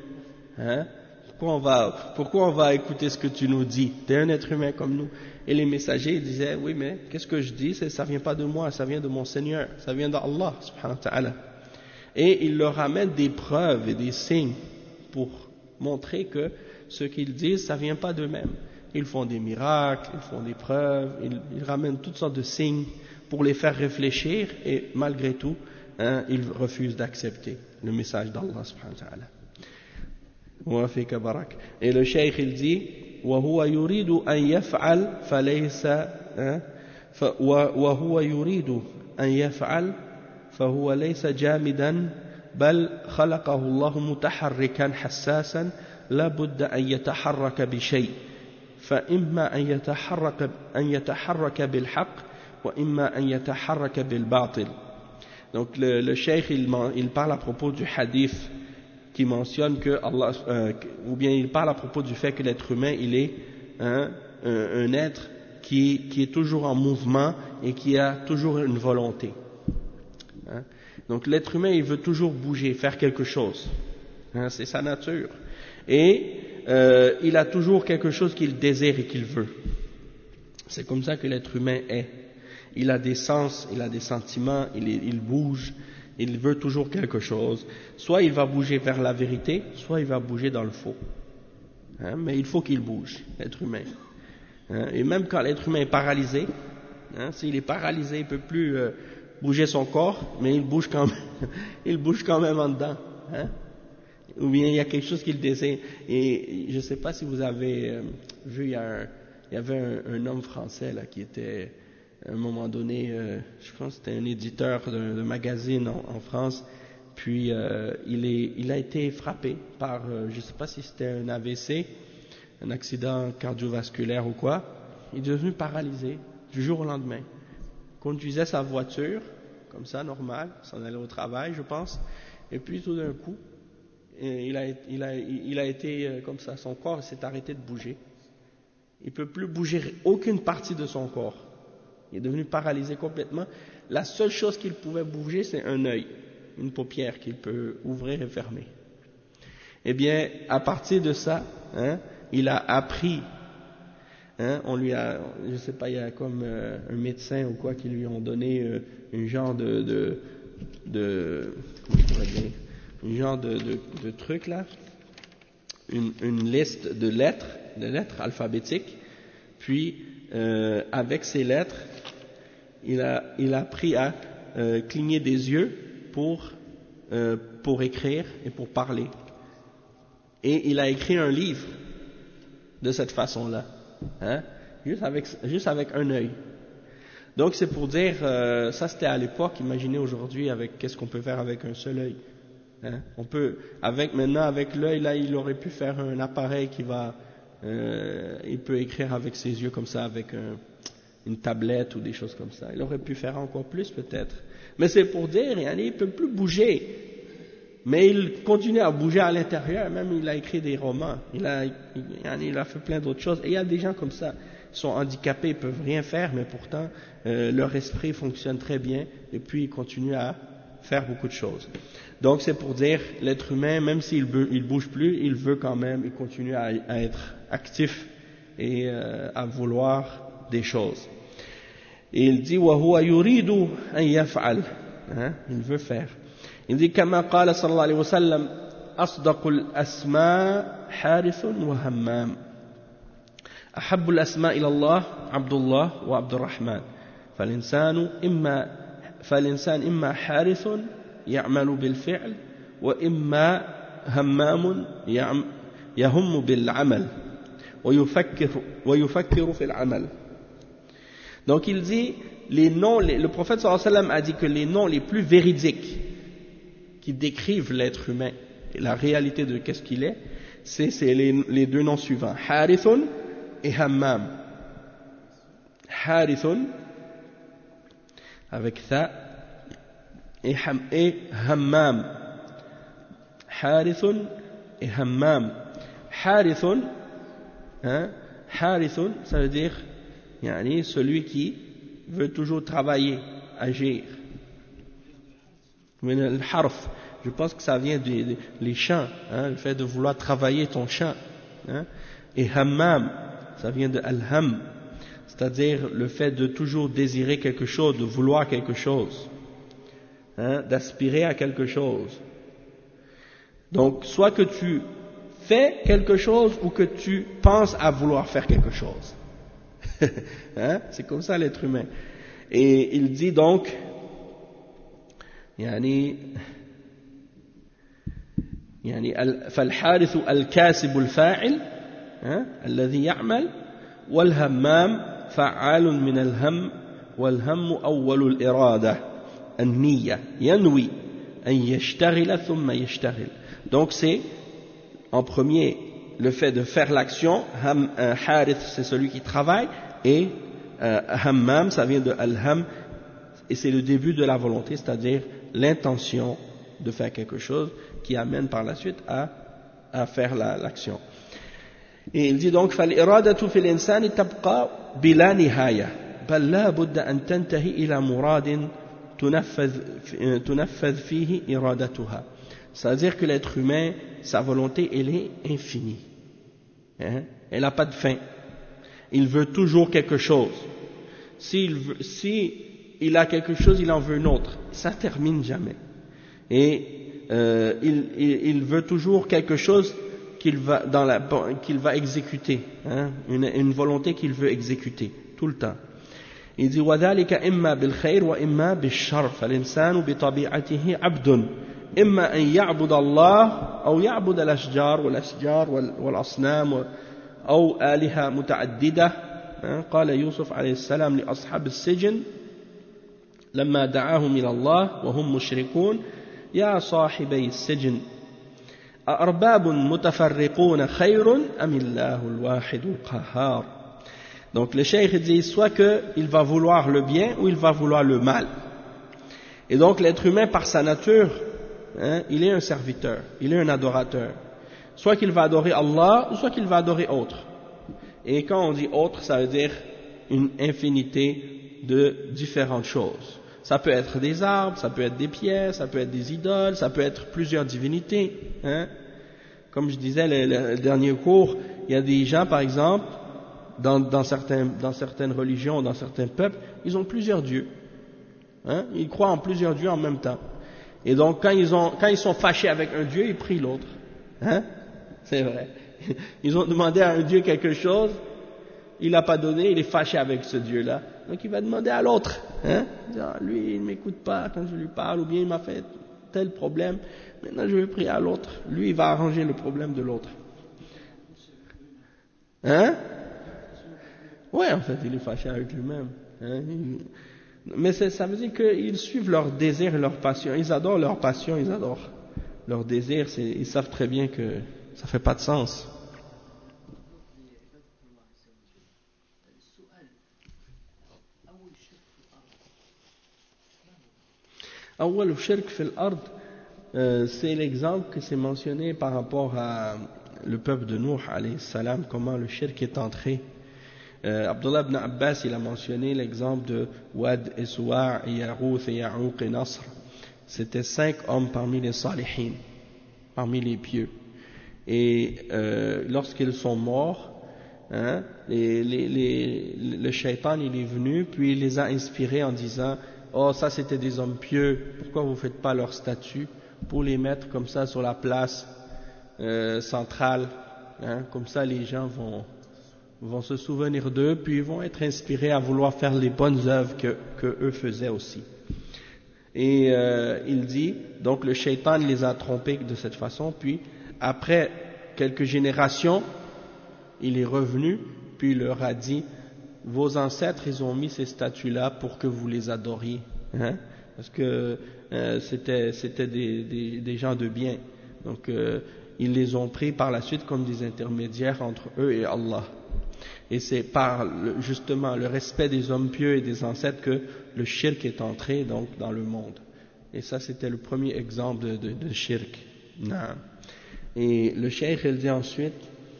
Pourquoi on va écouter ce que tu nous dis? T'es un être humain comme nous. Et les messagers disaient, oui, mais qu'est-ce que je dis? Ça vient pas de moi, ça vient de mon Seigneur, ça vient d'Allah, subhanahu wa ta'ala. Et ils leur amènent des preuves et des signes pour montrer que ce qu'ils disent, ça vient pas d'eux-mêmes. Ils font des miracles, ils font des preuves, ils ramènent toutes sortes de signes pour les faire réfléchir, et malgré tout, ils refusent d'accepter le message d'Allah, subhanahu wa ta'ala. Et le cheikh il dit وهو يريد أن يفعل فليس وهو يريد أن يفعل فهو ليس جامدا بل خلقه الله متحركا حساسا لا بد أن يتحرك بشيء فإما أن يتحرك بالحق وإما أن يتحرك بالباطل. Donc le cheikh il parle à propos du hadith qui mentionne que Allah, ou bien il parle à propos du fait que l'être humain il est un être qui est toujours en mouvement et qui a toujours une volonté. Donc l'être humain il veut toujours bouger, faire quelque chose. C'est sa nature. Et il a toujours quelque chose qu'il désire et qu'il veut. C'est comme ça que l'être humain est. Il a des sens, il a des sentiments, il bouge. Il veut toujours quelque chose. Soit il va bouger vers la vérité, soit il va bouger dans le faux. Mais il faut qu'il bouge, l'être humain. Et même quand l'être humain est paralysé, s'il est paralysé, il ne peut plus bouger son corps, mais il bouge quand même, il bouge quand même en dedans. Ou bien il y a quelque chose qu'il désire. Et je ne sais pas si vous avez vu, il y avait un homme français là qui était... À un moment donné, je pense que c'était un éditeur de magazine en France, puis il a été frappé par, je ne sais pas si c'était un AVC, un accident cardiovasculaire ou quoi. Il est devenu paralysé du jour au lendemain. Il conduisait sa voiture, comme ça, normal, s'en allait au travail, je pense, et puis tout d'un coup, il a été comme ça, son corps s'est arrêté de bouger. Il ne peut plus bouger aucune partie de son corps. Il est devenu paralysé complètement. La seule chose qu'il pouvait bouger, c'est un œil, une paupière qu'il peut ouvrir et fermer. Eh bien, à partir de ça, il a appris. On lui a, je sais pas, il y a comme un médecin ou quoi qui lui ont donné un genre de truc là, une liste de lettres alphabétiques. Puis avec ces lettres, il a appris à cligner des yeux pour écrire et pour parler. Et il a écrit un livre de cette façon-là, juste avec un œil. Donc c'est pour dire, ça c'était à l'époque, imaginez aujourd'hui avec qu'est-ce qu'on peut faire avec un seul œil. Hein? On peut, maintenant avec l'œil là, il aurait pu faire un appareil qui va, il peut écrire avec ses yeux comme ça, avec une tablette ou des choses comme ça. Il aurait pu faire encore plus peut-être. Mais c'est pour dire, il ne peut plus bouger. Mais il continue à bouger à l'intérieur, même il a écrit des romans, il a fait plein d'autres choses. Et il y a des gens comme ça, ils sont handicapés, ils peuvent rien faire, mais pourtant leur esprit fonctionne très bien, et puis ils continuent à faire beaucoup de choses. Donc c'est pour dire, l'être humain, même s'il bouge plus, il veut quand même, il continue à être actif et à vouloir des choses. Et il dit, وَهُوَ يُرِيدُ أَن يَفْعَلْ, il veut faire. Il dit كما قال صلى الله عليه وسلم أصدق الأسماء حارث وهمام أحب الأسماء إلى الله عبد الله وعبد الرحمن فالإنسان إما حارث يعمل بالفعل وإما همام يهم بالعمل ويفكر في العمل. Donc il dit le prophète sallallahu alayhi wa sallam a dit que les noms les plus véridiques qui décrivent l'être humain et la réalité de qu'est-ce qu'il est, c'est les deux noms suivants, Harithun et Hammam. Harithun avec tha et Hammam. Harithun et Hammam. Harithun, Harithun, ça veut dire celui qui veut toujours travailler, agir. Mais le harf, je pense que ça vient des champs, le fait de vouloir travailler ton champ. Et hammam, ça vient de al-ham, c'est-à-dire le fait de toujours désirer quelque chose, de vouloir quelque chose, d'aspirer à quelque chose. Donc, soit que tu fais quelque chose ou que tu penses à vouloir faire quelque chose. C'est comme ça l'être humain. Et il dit donc, فالحارث الكاسب الفاعل الذي يعمل والهمام فعال من الهم والهم أول الإرادة النية ينوي أن يشتغل ثم يشتغل. Donc c'est en premier le fait de faire l'action. Harith, c'est celui qui travaille, et hammam, ça vient de al-ham, et c'est le début de la volonté, c'est-à-dire l'intention de faire quelque chose qui amène par la suite à faire l'action. Et il dit donc فالإرادة في الإنسان تبقى بلا نهاية بل لا بد أن تنتهي إلى مراد تنفذ فيه إرادتها. C'est-à-dire que l'être humain, sa volonté, elle est infinie. Elle n'a pas de fin. Il veut toujours quelque chose. Si il a quelque chose, il en veut une autre. Ça ne termine jamais. Et il veut toujours quelque chose qu'il va exécuter. Une volonté qu'il veut exécuter tout le temps. Il dit وَذَلِكَ إِمَّا بِالْخَيْرِ وَإِمَّا بِالشَّرِّ فَالْإِنسَانُ بِطَبِيعَتِهِ عَبْدٌ إما أن يعبد الله أو يعبد الأشجار والأصنام أو آلهة متعددة. قال يوسف عليه السلام لأصحاب السجن لما دعاهم إلى الله وهم مشركون يا صاحبي السجن أأرباب متفرقون خير أم الله الواحد القهار. Donc le cheikh dit soit qu'il va vouloir le bien ou il va vouloir le mal. Et donc l'être humain par sa nature, il est un serviteur, il est un adorateur. Soit qu'il va adorer Allah, ou soit qu'il va adorer autre. Et quand on dit autre, ça veut dire une infinité de différentes choses. Ça peut être des arbres, ça peut être des pierres, ça peut être des idoles, ça peut être plusieurs divinités. Comme je disais le dernier cours, il y a des gens, par exemple, dans certaines religions, dans certains peuples, ils ont plusieurs dieux. Ils croient en plusieurs dieux en même temps. Et donc, quand ils sont fâchés avec un dieu, ils prient l'autre. C'est vrai. Ils ont demandé à un dieu quelque chose, il n'a pas donné, il est fâché avec ce dieu-là. Donc, il va demander à l'autre. Lui, il ne m'écoute pas quand je lui parle, ou bien il m'a fait tel problème. Maintenant, je vais prier à l'autre. Lui, il va arranger le problème de l'autre. Ouais, en fait, il est fâché avec lui-même. Hein. Mais ça veut dire qu'ils suivent leur désir et leur passion. Ils adorent leur passion, ils adorent leur désir. Ils savent très bien que ça fait pas de sens. أول شرك في الأرض, c'est l'exemple que c'est mentionné par rapport à le peuple de Nuh alayhi salam, comment le shirk est entré. Abdullah ibn Abbas, il a mentionné l'exemple de Wad et Suwa' et Yarouth et Ya'ouq et Nasr. C'était 5 hommes parmi les salihin, parmi les pieux. Et lorsqu'ils sont morts, hein, le shaitan il est venu, puis il les a inspirés en disant: oh, ça c'était des hommes pieux, pourquoi vous ne faites pas leur statue pour les mettre comme ça sur la place centrale, hein, comme ça les gens vont se souvenir d'eux, puis ils vont être inspirés à vouloir faire les bonnes œuvres que eux faisaient aussi. Et il dit, donc le shaitan les a trompés de cette façon, puis après quelques générations, il est revenu, puis il leur a dit: vos ancêtres, ils ont mis ces statues-là pour que vous les adoriez, hein? Parce que c'était des gens de bien. Donc ils les ont pris par la suite comme des intermédiaires entre eux et Allah. Et c'est par justement le respect des hommes pieux et des ancêtres que le shirk est entré donc dans le monde. Et ça c'était le premier exemple de shirk. Et le cheikh il dit ensuite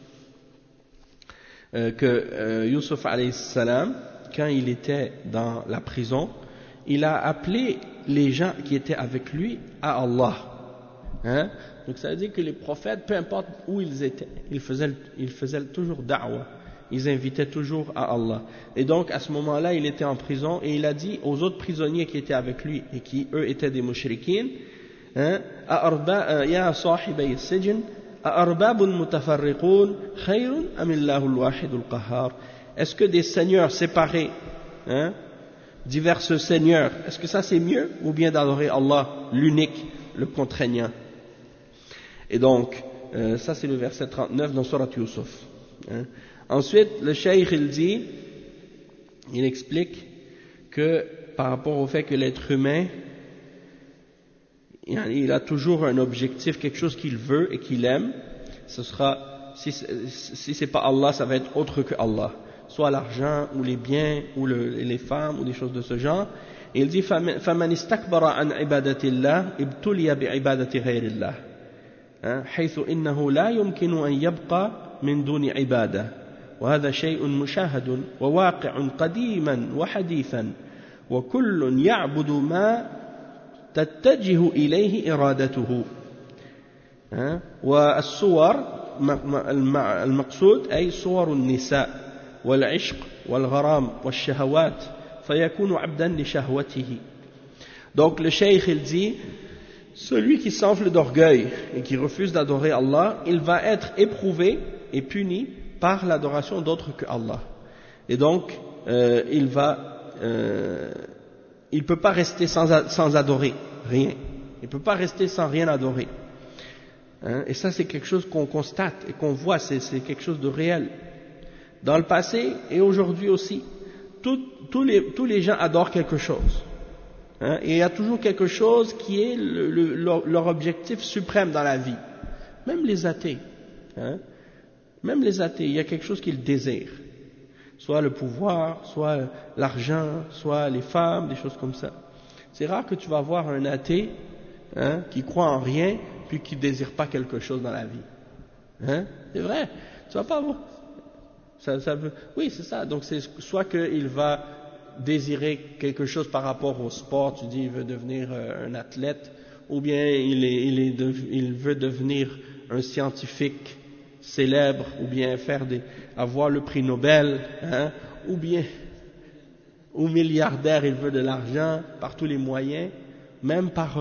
que Yusuf alayhi salam, quand il était dans la prison, il a appelé les gens qui étaient avec lui à Allah, hein? Donc ça veut dire que les prophètes, peu importe où ils étaient, ils faisaient toujours da'wa, ils invitaient toujours à Allah. Et donc à ce moment-là il était en prison et il a dit aux autres prisonniers qui étaient avec lui et qui eux étaient des mushrikines, hein, ya sahibi as-sijn أأرباب متفرقون خير أم الله الواحد القهار. Est-ce que des seigneurs séparés, hein, diverses seigneurs, est-ce que ça c'est mieux ou bien d'adorer Allah l'unique, le contraignant? Et donc ça c'est le verset 39 dans Surat Yusuf, hein. Ensuite le cheikh il dit, il explique que par rapport au fait que l'être humain il a toujours un objectif, quelque chose qu'il veut et qu'il aime. Ce sera, si c'est pas Allah, ça va être autre que Allah, soit l'argent ou les biens ou les femmes ou des choses de ce genre. Et il dit: فَمَنِ اسْتَكْبَرَ عَنْ عِبَادَةِ اللَّهِ ابْتُلِيَ بِعِبَادَةِ غَيْرِ اللَّهِ حيث إنه لا يمكن أن يبقى من دون عبادة وهذا شيء مشاهد وواقع قديما وحديثا وكل يعبد ما تتجه إليه إرادته. والصور المقصود أي صور النساء والعشق والغرام والشهوات فيكون عبدا لشهوته. Donc le cheikh il dit, celui qui s'enfle d'orgueil et qui refuse d'adorer Allah, il va être éprouvé et puni par l'adoration d'autres que Allah. Et donc il ne peut pas rester sans adorer rien. Il ne peut pas rester sans rien adorer. Hein? Et ça, c'est quelque chose qu'on constate et qu'on voit, c'est quelque chose de réel. Dans le passé et aujourd'hui aussi, tous les gens adorent quelque chose. Hein? Et il y a toujours quelque chose qui est leur objectif suprême dans la vie. Même les athées. Hein? Même les athées, il y a quelque chose qu'ils désirent. Soit le pouvoir, soit l'argent, soit les femmes, des choses comme ça. C'est rare que tu vas voir un athée, hein, qui croit en rien, puis qui ne désire pas quelque chose dans la vie. Hein? C'est vrai, tu vas pas voir. Oui, c'est ça. Donc c'est soit qu'il va désirer quelque chose par rapport au sport, tu dis il veut devenir un athlète, ou bien il veut devenir un scientifique célèbre, ou bien avoir le prix Nobel, hein, ou milliardaire, il veut de l'argent par tous les moyens, même par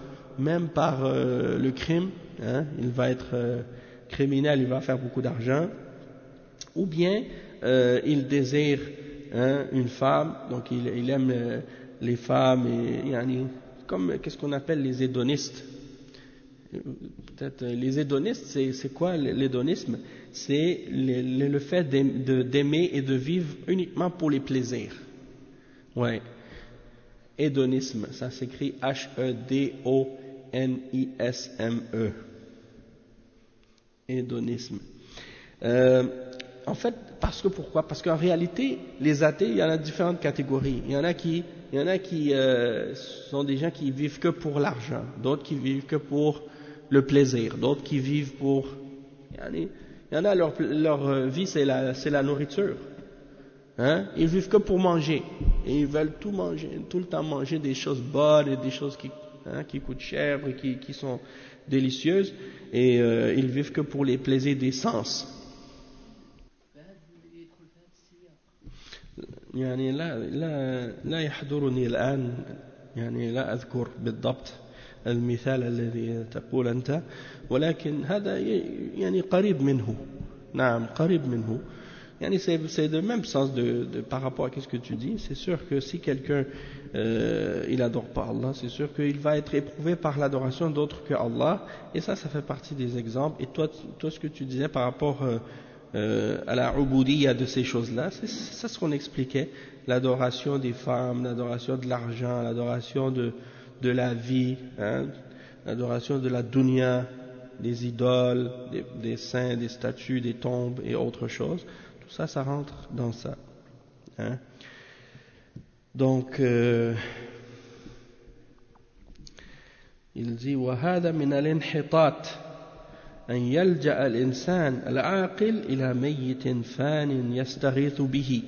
le crime, hein, il va être criminel, il va faire beaucoup d'argent, ou bien il désire, hein, une femme, donc il aime les femmes, et comme qu'est-ce qu'on appelle les hédonistes. Peut-être les hédonistes, c'est quoi l'hédonisme? C'est le fait d'aimer et de vivre uniquement pour les plaisirs. Ouais. Hédonisme, ça s'écrit H-E-D-O-N-I-S-M-E. Hédonisme. En fait, pourquoi? Parce qu'en réalité, les athées, il y en a différentes catégories. Il y en a qui sont des gens qui vivent que pour l'argent, d'autres qui vivent que pour le plaisir, d'autres qui vivent pour... Il y en a, leur vie, c'est la nourriture. Hein? Ils vivent que pour manger. Et ils veulent tout le temps manger des choses bonnes et des choses qui coûtent cher et qui sont délicieuses. Et ils vivent que pour les plaisirs des sens. يعني لا يحضرني الآن يعني لا أذكر بالضبط المثال الذي تقول أنت ولكن هذا يعني قريب منه نعم قريب منه يعني c'est le même sens par rapport à ce que tu dis. C'est sûr que si quelqu'un il adore pas Allah, c'est sûr qu'il va être éprouvé par l'adoration d'autres que Allah, et ça fait partie des exemples. Et toi ce que tu disais par rapport à la ubudiyya de ces choses-là, c'est ça ce qu'on expliquait, l'adoration des femmes, l'adoration de l'argent, l'adoration de la vie, hein, l'adoration de la dunya, des idoles, des saints, des statues, des tombes et autres choses. Tout ça, ça rentre dans ça. Hein. Donc, il dit وَهَذَا مِنَ الْإِنْحِطَاطِ أن يلجأ الإنسان العاقل إلى ميت فان يستغيث به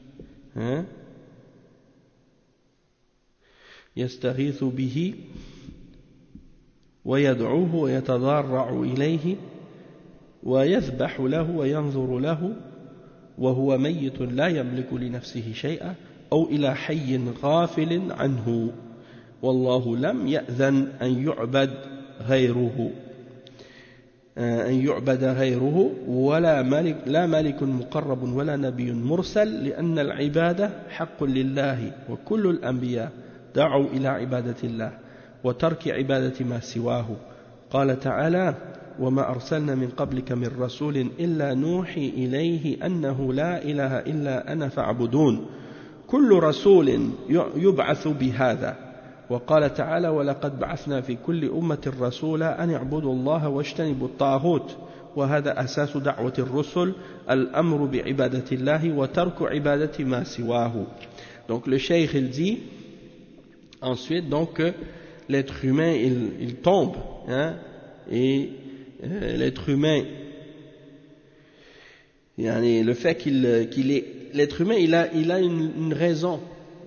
يستغيث به ويدعوه ويتضرع إليه ويذبح له وينظر له وهو ميت لا يملك لنفسه شيئا أو إلى حي غافل عنه والله لم يأذن أن يعبد غيره ولا ملك لا ملك مقرب ولا نبي مرسل لأن العبادة حق لله وكل الأنبياء دعوا إلى عبادة الله وترك عبادة ما سواه قال تعالى وما أرسلنا من قبلك من رسول إلا نوحي إليه أنه لا إله إلا أنا فاعبدون كل رسول يبعث بهذا وقال تعالى ولقد بعثنا في كل أمة رسولا أن اعبدوا الله واجتنبوا الطاغوت وهذا أساس دعوة الرسل الأمر بعبادة الله وترك عبادة ما سواه. Donc le cheikh il dit ensuite donc que l'être humain il tombe hein, et l'être humain le fait qu'il est l'être humain il a une raison.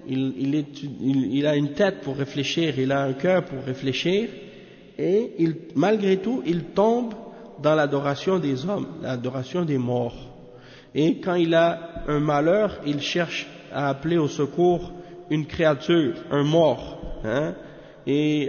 Il a une tête pour réfléchir, il a un cœur pour réfléchir, et malgré tout, il tombe dans l'adoration des hommes, l'adoration des morts. Et quand il a un malheur, il cherche à appeler au secours une créature, un mort, hein, et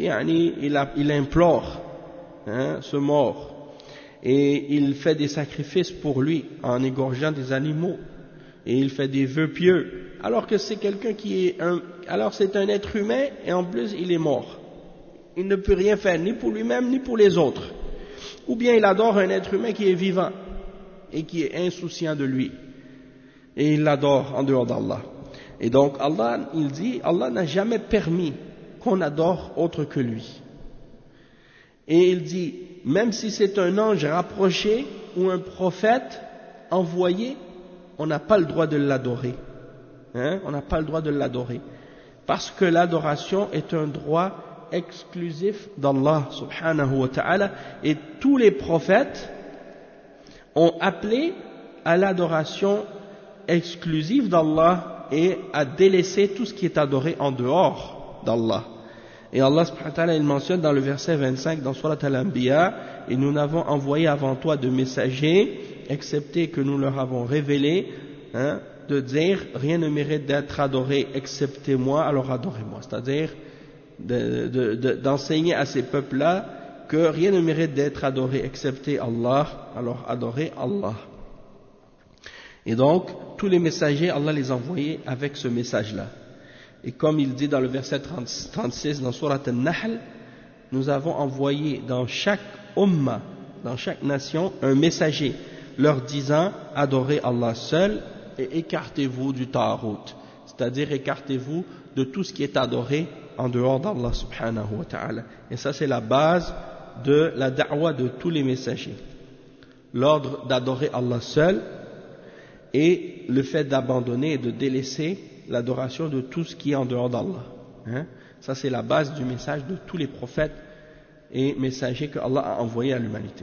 il implore ce mort, et il fait des sacrifices pour lui en égorgeant des animaux, et il fait des vœux pieux. Alors que c'est quelqu'un alors c'est un être humain et en plus il est mort. Il ne peut rien faire ni pour lui-même ni pour les autres. Ou bien il adore un être humain qui est vivant et qui est insouciant de lui. Et il l'adore en dehors d'Allah. Et donc Allah, il dit, Allah n'a jamais permis qu'on adore autre que lui. Et il dit, même si c'est un ange rapproché ou un prophète envoyé, on n'a pas le droit de l'adorer. On n'a pas le droit de l'adorer. Parce que l'adoration est un droit exclusif d'Allah subhanahu wa ta'ala. Et tous les prophètes ont appelé à l'adoration exclusive d'Allah et à délaisser tout ce qui est adoré en dehors d'Allah. Et Allah subhanahu wa ta'ala il mentionne dans le verset 25 dans Surat Al-Anbiya, et nous n'avons envoyé avant toi de messagers, excepté que nous leur avons révélé, de dire rien ne mérite d'être adoré excepté moi, alors adorez-moi. C'est-à-dire d'enseigner à ces peuples-là que rien ne mérite d'être adoré excepté Allah, alors adorez Allah. Et donc, tous les messagers, Allah les a envoyés avec ce message-là. Et comme il dit dans le verset 36 dans Surat Al-Nahl, nous avons envoyé dans chaque umma, dans chaque nation, un messager, leur disant adorez Allah seul et écartez-vous du ta'arut, c'est-à-dire écartez-vous de tout ce qui est adoré en dehors d'Allah subhanahu wa ta'ala. Et ça c'est la base de la da'wa de tous les messagers. L'ordre d'adorer Allah seul et le fait d'abandonner et de délaisser l'adoration de tout ce qui est en dehors d'Allah. Ça c'est la base du message de tous les prophètes et messagers que Allah a envoyés à l'humanité.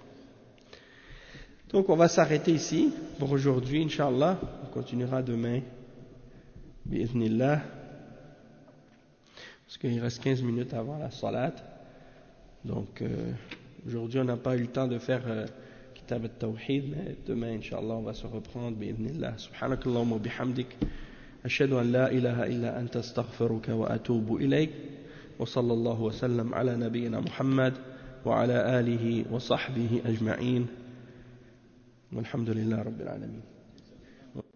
Donc on va s'arrêter ici pour aujourd'hui, Inch'Allah. On continuera demain, bi'idhnillah, parce qu'il reste 15 minutes avant la salat. Donc aujourd'hui on n'a pas eu le temps de faire Kitab al-Tawhid, mais demain, Inch'Allah, on va se reprendre, bi'idhnillah. Subhanakallahumma bihamdik. أشهد أن لا إله إلا أنت استغفرك وأتوب إليك وصلى الله وسلم على نبينا محمد وعلى آله وصحبه أجمعين والحمد لله رب العالمين.